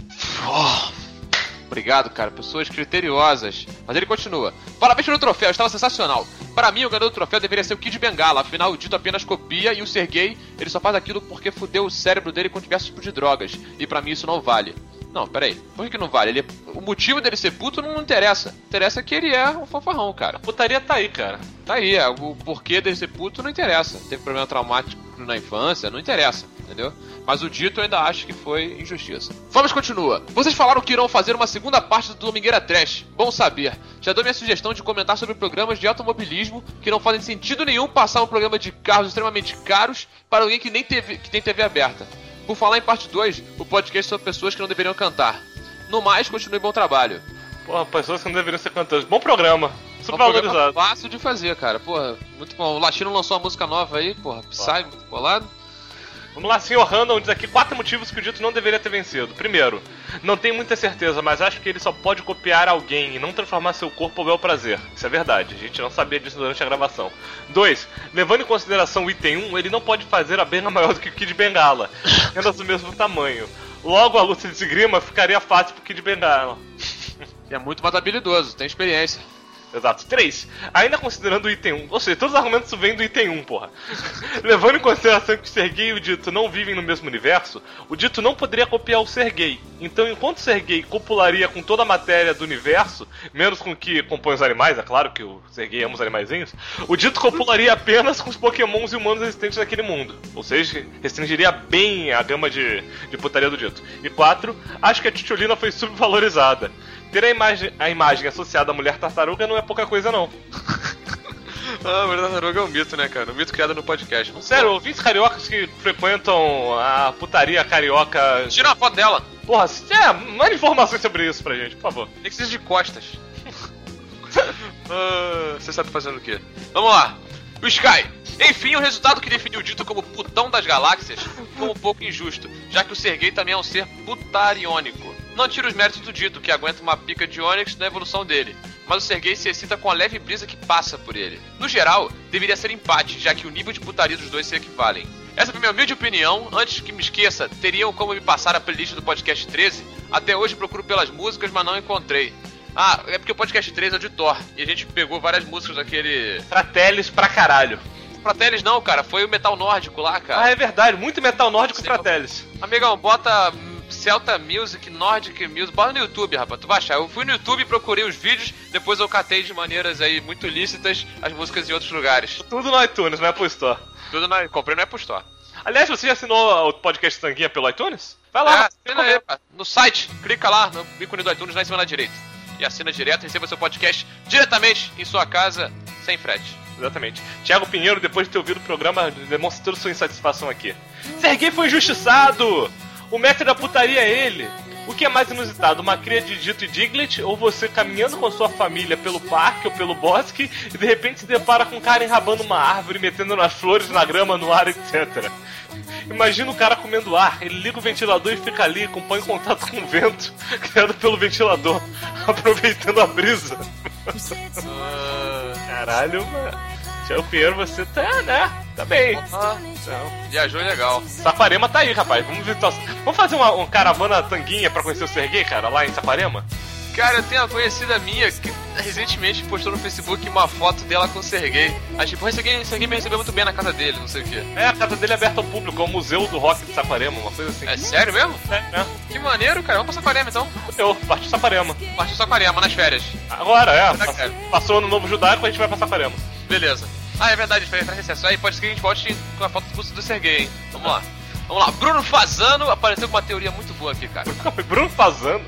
B: Obrigado, cara. Pessoas criteriosas. Mas ele continua. Parabéns pelo troféu, estava sensacional. Para mim, o ganhador do troféu deveria ser o Kid Bengala. Afinal, o dito apenas copia e o Sergei, ele só faz aquilo porque fudeu o cérebro dele com diversos tipos de drogas. E pra mim isso não vale. Não, peraí. Por que não vale? O motivo dele ser puto não interessa. Interessa que ele é um fanfarrão, cara.
A: A putaria tá aí, cara.
B: Tá aí. O porquê dele ser puto não interessa. Teve problema traumático na infância, não interessa, entendeu? Mas o dito eu ainda acho que foi injustiça. Vamos continua. Vocês falaram que irão fazer uma segunda parte do Domingueira Trash. Bom saber. Já dou minha sugestão de comentar sobre programas de automobilismo que não fazem sentido nenhum passar um programa de carros extremamente caros para alguém que tem TV aberta. Por falar em parte 2, o podcast sobre pessoas que não deveriam cantar. No mais, continue bom trabalho.
A: Porra, pessoas que não deveriam ser cantores. Bom programa. Super valorizado.
B: Fácil de fazer, cara. Porra, muito bom. O Latino lançou uma música nova aí, porra. Psy, muito bolado.
A: Vamos lá, Sr. Randall diz aqui 4 motivos que o dito não deveria ter vencido. Primeiro, não tenho muita certeza, mas acho que ele só pode copiar alguém e não transformar seu corpo ao bel prazer. Isso é verdade, a gente não sabia disso durante a gravação. 2, levando em consideração o item 1, ele não pode fazer a benga maior do que o Kid Bengala, apenas do mesmo tamanho. Logo, a luta de esgrima ficaria fácil pro Kid Bengala.
B: E é muito mais habilidoso, tem experiência.
A: Exato. 3. Ainda considerando o item 1. Ou seja, todos os argumentos vêm do item 1, porra. Levando em consideração que o Sergei e o Dito não vivem no mesmo universo, o Dito não poderia copiar o Sergei. Então, enquanto o Sergei copularia com toda a matéria do universo, menos com o que compõe os animais, é claro que o Sergei ama os animaizinhos, o Dito copularia apenas com os pokémons e humanos existentes naquele mundo. Ou seja, restringiria bem a gama de putaria do Dito. E 4. Acho que a Titiolina foi subvalorizada. Ter a imagem associada à mulher tartaruga não é pouca coisa, não.
B: A mulher tartaruga é um mito, né, cara? Um mito criado no podcast.
A: Sério, ouvintes cariocas que frequentam a putaria carioca...
B: Tira uma foto dela.
A: Porra, manda informações sobre isso pra gente, por favor.
B: Tem que ser de costas. Você sabe fazendo o quê? Vamos lá. O Sky. Enfim, o resultado que definiu o Dito como putão das galáxias foi um pouco injusto, já que o Sergei também é um ser putariônico. Não tira os méritos do Dito, que aguenta uma pica de Onix na evolução dele, mas o Sergei se excita com a leve brisa que passa por ele. No geral, deveria ser empate, já que o nível de putaria dos dois se equivalem. Essa foi minha humilde opinião. Antes que me esqueça, teriam como me passar a playlist do podcast 13? Até hoje procuro pelas músicas, mas não encontrei. Ah, é porque o podcast 13 é de Thor, e a gente pegou várias músicas daquele...
A: Fratellis pra caralho.
B: Fratellis não, cara, foi o metal nórdico lá, cara.
A: Ah, é verdade, muito metal nórdico Fratellis.
B: Amigão, bota Celta Music, Nordic Music, bota no YouTube, rapaz, tu vai achar. Eu fui no YouTube, procurei os vídeos, depois eu catei de maneiras aí muito ilícitas as músicas em outros lugares.
A: Tudo no iTunes, não é Apple Store.
B: Tudo no... comprei no Apple Store.
A: Aliás, você já assinou o podcast Tanguinha pelo iTunes? Vai lá,
B: assina aí, no site, clica lá no ícone do iTunes lá em cima na direita. E assina direto, receba seu podcast diretamente em sua casa, sem frete.
A: Exatamente. Thiago Pinheiro, depois de ter ouvido o programa, demonstra toda sua insatisfação aqui. Sergei foi injustiçado! O mestre da putaria é ele! O que é mais inusitado, uma cria de Dito e Diglett, ou você caminhando com sua família pelo parque ou pelo bosque e de repente se depara com um cara enrabando uma árvore, metendo nas flores, na grama, no ar, etc. Imagina o cara comendo ar, ele liga o ventilador e fica ali, põe em contato com o vento criado pelo ventilador, aproveitando a brisa. Caralho, mano. Thiago Pinheiro, você tá, né? Tá bem.
B: Viajou legal.
A: Saquarema tá aí, rapaz. Vamos fazer uma caravana Tanguinha pra conhecer o Sergei, cara, lá em Saquarema?
B: Cara, eu tenho uma conhecida minha que recentemente postou no Facebook uma foto dela com o Sergei. Aí tipo, o Sergei me recebeu muito bem na casa dele, não sei o que.
A: É, a casa dele é aberta ao público, é o Museu do Rock de Saquarema, uma coisa assim.
B: É sério mesmo?
A: É.
B: Que maneiro, cara. Vamos pra Saquarema então.
A: Eu, partiu Saquarema.
B: Partiu Saquarema, nas férias.
A: Agora, passou ano novo judaico, a gente vai pra Saquarema.
B: Beleza. Ah, é verdade, faz recesso. Aí pode ser que a gente volte com a foto do Sergei, hein? Vamos lá. Vamos lá. Bruno Fazano apareceu com uma teoria muito boa aqui, cara.
A: Bruno Fazano?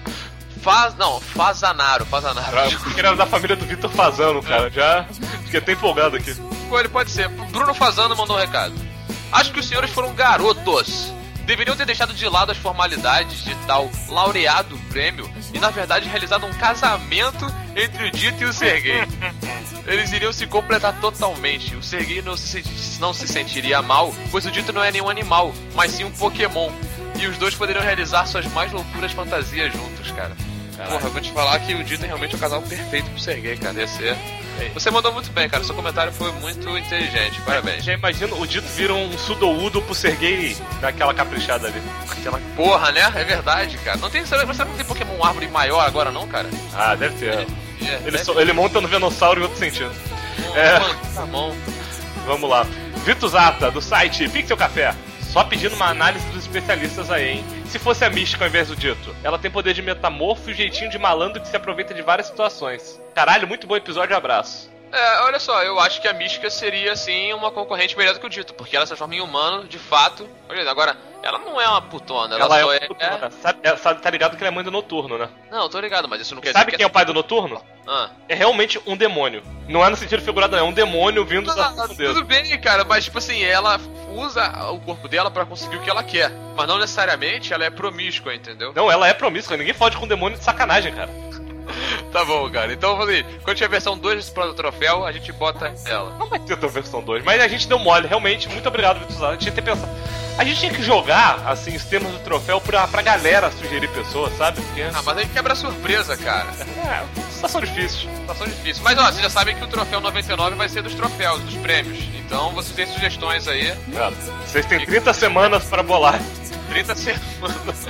B: Fazanaro.
A: Que era da família do Vitor Fazano, cara. Já fiquei até empolgado aqui.
B: Pô, ele pode ser. Bruno Fazano mandou um recado. Acho que os senhores foram garotos. Deveriam ter deixado de lado as formalidades de tal laureado prêmio e, na verdade, realizado um casamento entre o Dito e o Sergei. Eles iriam se completar totalmente. O Sergei não se sentiria mal, pois o Dito não é nenhum animal, mas sim um Pokémon. E os dois poderiam realizar suas mais loucuras fantasias juntos, cara. Caralho. Porra, eu vou te falar que o Dito é realmente o casal perfeito pro Sergei, cara. Ia ser... Você mandou muito bem, cara. Seu comentário foi muito inteligente. Parabéns.
A: Já imagino o Dito vira um Sudoudo pro Sergei daquela caprichada ali.
B: Aquela porra, né? É verdade, cara. Não tem... Será que não tem Pokémon árvore maior agora, não, cara?
A: Ah, deve ter. Ele monta no Venossauro em outro sentido.
B: Tá bom.
A: Vamos lá. Vitor Zata, do site Pixel Café. Só pedindo uma análise dos especialistas aí, hein? Se fosse a Mística ao invés do Dito, ela tem poder de metamorfo e jeitinho de malandro que se aproveita de várias situações. Caralho, muito bom episódio, abraço.
B: Olha só, eu acho que a Mística seria, assim, uma concorrente melhor do que o Dito, porque ela se transforma em humano, de fato. Olha, agora, ela não é uma putona, ela só é...
A: Putona. Tá ligado que ela é mãe do Noturno, né?
B: Não, tô ligado, mas isso não quer dizer
A: Sabe quem é o pai do Noturno? É realmente um demônio. Não é no sentido figurado, não. É um demônio vindo da
B: tudo bem, cara, mas tipo assim, ela usa o corpo dela pra conseguir o que ela quer. Mas não necessariamente ela é promíscua, entendeu?
A: Não, ela é promíscua. Ninguém fode com um demônio de sacanagem, cara.
B: Tá bom, cara. Então, vamos ver. Quando tiver a versão 2 do troféu, a gente bota ela.
A: Não vai ter a versão 2, mas a gente deu mole, realmente. Muito obrigado, Vitor. A gente tinha que pensar. A gente tinha que jogar, assim, os termos do troféu pra galera sugerir pessoas, sabe? Porque...
B: mas a gente quebra a surpresa, cara.
A: Situação difícil.
B: Mas, ó, vocês já sabem que o troféu 99 vai ser dos troféus, dos prêmios. Então, vocês têm sugestões aí.
A: Vocês têm 30 semanas pra bolar.
B: 30 semanas.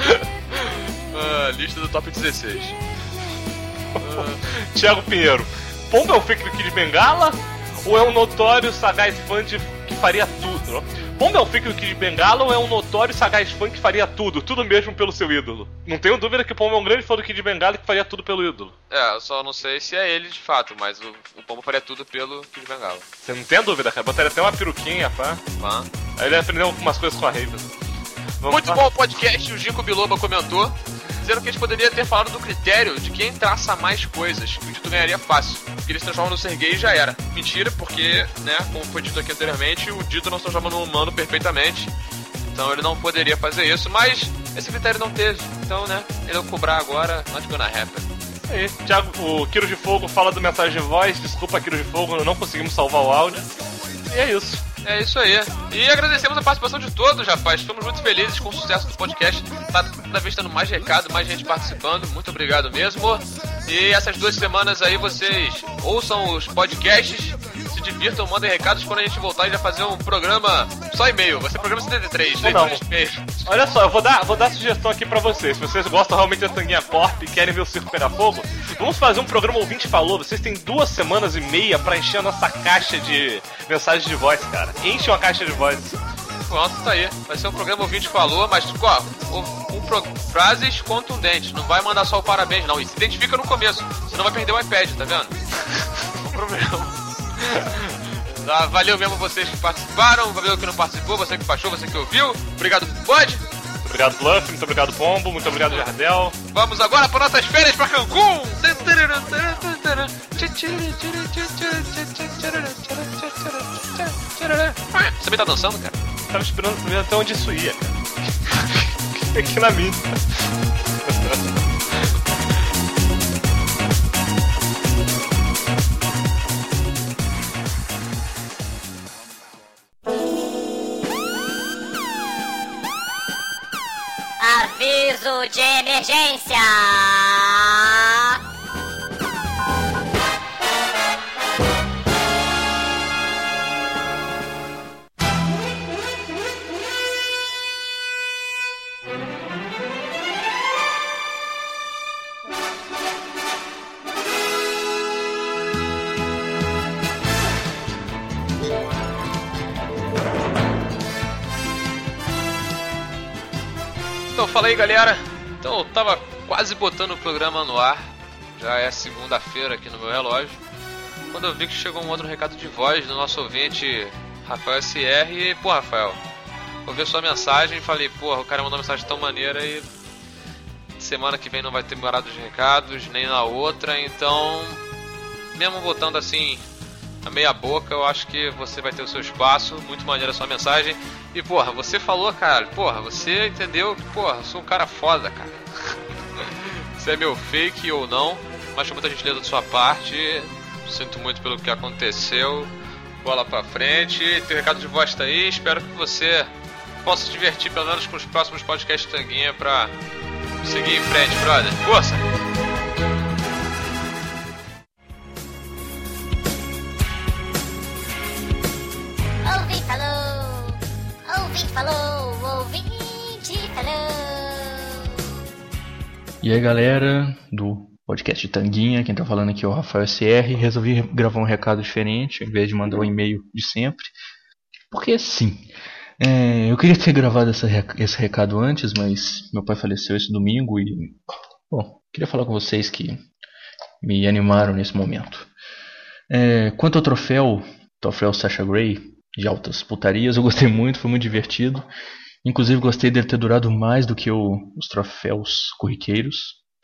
B: Lista do top 16.
A: Thiago Pinheiro, Pombo é o fake do Kid Bengala ou é um notório sagaz fã que faria tudo? Pombo é o fake do Kid Bengala ou é um notório sagaz fã que faria tudo mesmo pelo seu ídolo? Não tenho dúvida que o Pombo é um grande fã do Kid Bengala e que faria tudo pelo ídolo.
B: Eu só não sei se é ele de fato, mas o Pombo faria tudo pelo Kid Bengala.
A: Você não tem dúvida, cara, botaria até uma peruquinha, pá. Aí ele aprendeu algumas coisas com a Raven.
B: Muito bom o podcast, o Gico Biloba comentou, dizendo que a gente poderia ter falado do critério de quem traça mais coisas, que o Dito ganharia fácil, porque ele se transforma no Sergei e já era. Mentira, porque, né, como foi dito aqui anteriormente, o Dito não se transforma no humano perfeitamente, então ele não poderia fazer isso, mas esse critério não teve, então, né, ele vai cobrar agora, not gonna happen.
A: Aí, Thiago, o Quiro de Fogo fala do mensagem de voz, desculpa, Quiro de Fogo, não conseguimos salvar o áudio, e é isso.
B: É isso aí. E agradecemos a participação de todos, rapaz. Estamos muito felizes com o sucesso do podcast. Tá cada vez tendo mais recado, mais gente participando. Muito obrigado mesmo. E essas 2 semanas aí vocês ouçam os podcasts, se divirtam, mandem recados. Quando a gente voltar, a gente vai fazer um programa só e-mail. Vai ser programa 73, leitura de e-mail.
A: Olha só, eu vou dar sugestão aqui pra vocês. Se vocês gostam realmente da Tanguinha Corp e querem ver o circo pegar fogo, vamos fazer um programa ouvinte falou. Vocês têm 2 semanas e meia pra encher a nossa caixa de mensagens de voz, cara. Enche uma caixa de voz.
B: Pronto, tá aí. Vai ser um programa ouvinte falou, mas frases contundentes. Não vai mandar só o parabéns, não. E se identifica no começo, senão vai perder o iPad, tá vendo? Não é problema. Tá, valeu mesmo vocês que participaram, valeu que não participou, você que baixou, você que ouviu. Obrigado, Bud.
A: Muito obrigado, Bluff. Muito obrigado, Pombo. Muito obrigado, Jardel.
B: Vamos agora para nossas férias pra Cancún. Você também tá dançando, cara?
A: Tava esperando pra ver até onde isso ia, cara. Aqui na minha.
H: Aviso de emergência!
B: Então fala aí, galera. Então eu tava quase botando o programa no ar. Já é segunda-feira aqui no meu relógio, quando eu vi que chegou um outro recado de voz do nosso ouvinte Rafael SR. E, pô, Rafael, ouvi a sua mensagem e falei, porra, o cara mandou uma mensagem tão maneira e semana que vem não vai ter morado de recados, nem na outra. Então, mesmo botando assim a meia boca, eu acho que você vai ter o seu espaço. Muito maneira a sua mensagem. E, porra, você falou, cara, porra, você entendeu que, porra, eu sou um cara foda, cara. Se é meu fake ou não, mas foi muita gentileza da sua parte. Sinto muito pelo que aconteceu. Bola pra frente. Teu recado de voz tá aí. Espero que você possa se divertir pelo menos com os próximos podcasts Tanguinha pra seguir em frente, brother. Força!
H: Ouvinte falou! Ouvinte falou! Ouvinte falou!
K: E aí, galera do podcast Tanguinha, quem tá falando aqui é o Rafael SR. Resolvi gravar um recado diferente, ao invés de mandar um e-mail de sempre. Porque sim, eu queria ter gravado esse recado antes, mas meu pai faleceu esse domingo e, bom, queria falar com vocês que me animaram nesse momento. Quanto ao troféu Sasha Grey, de altas putarias, eu gostei muito, foi muito divertido. Inclusive gostei dele ter durado mais do que os troféus corriqueiros.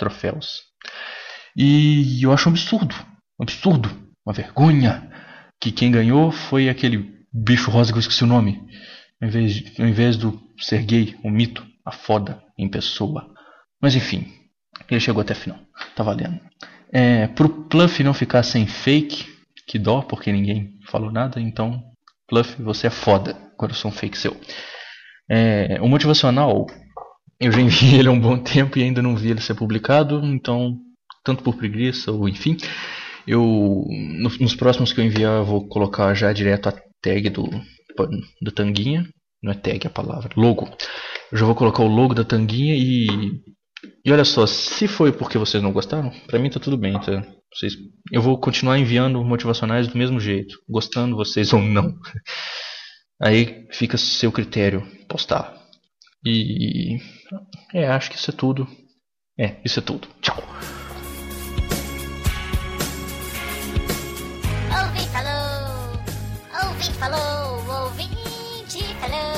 K: E eu acho um absurdo, uma vergonha, que quem ganhou foi aquele bicho rosa que eu esqueci o nome. Ao invés do Sergei, o mito, a foda em pessoa. Mas enfim, ele chegou até a final, tá valendo. Pro Pluff não ficar sem fake, que dó, porque ninguém falou nada, então Pluff, você é foda, agora eu sou um fake seu. O motivacional, eu já enviei ele há um bom tempo e ainda não vi ele ser publicado, então, tanto por preguiça ou enfim, nos próximos que eu enviar eu vou colocar já direto a tag do Tanguinha, não é tag a palavra, logo. Eu já vou colocar o logo da Tanguinha e olha só, se foi porque vocês não gostaram, pra mim tá tudo bem, tá? Eu vou continuar enviando motivacionais do mesmo jeito, gostando vocês ou não. Aí fica a seu critério postar. E acho que isso é tudo. Isso é tudo. Tchau.
H: Ouvinte falou! Ouvinte falou! Ouvinte falou!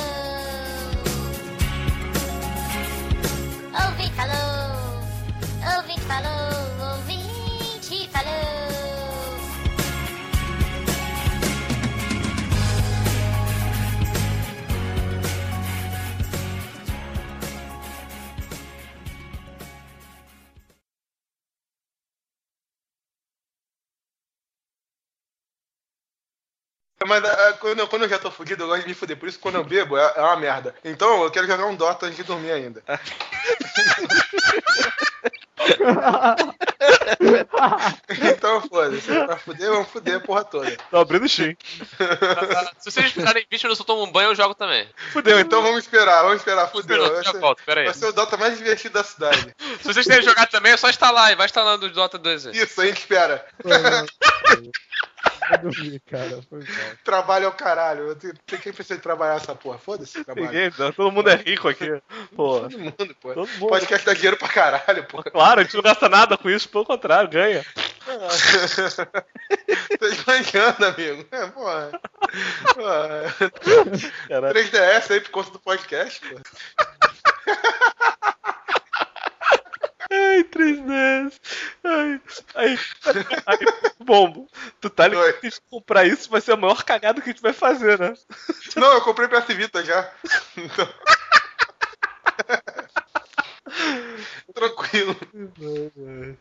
H: Ouvinte falou! Ouvinte falou! Ouvinte falou!
D: Mas quando eu já tô fudido, eu gosto de me fuder. Por isso, quando eu bebo, é uma merda. Então, eu quero jogar um Dota antes de dormir ainda. Então, foda-se. Pra fuder, vamos fuder a porra toda.
A: Tô abrindo o Steam.
B: Se vocês ficarem bichos, eu tomo um banho, eu jogo também.
D: Fudeu, então vamos esperar, fudeu.
B: Já volto, pera aí.
D: Vai ser o Dota mais divertido da cidade.
B: Se vocês querem jogar também, é só instalar e vai instalando o Dota 2 aí.
D: Isso, a gente espera.
C: Vou dormir, cara. Foi mal.
D: Trabalho é o caralho. Quem precisa de trabalhar essa porra? Foda-se, trabalho.
A: Ninguém, não, todo mundo é rico aqui. Pô.
D: Todo mundo, pô.
A: Todo mundo.
D: Podcast dá dinheiro pra caralho, pô.
A: Claro, a gente não gasta nada com isso, pelo contrário, ganha.
D: Tô esbanjando, amigo. Porra. 3DS aí por conta do podcast, pô.
A: Ai, 3DS. Ai, Bombo, tu tá ligado que a gente comprar isso vai ser a maior cagada que a gente vai fazer, né?
D: Não, eu comprei PS Vita já. Então... Tranquilo.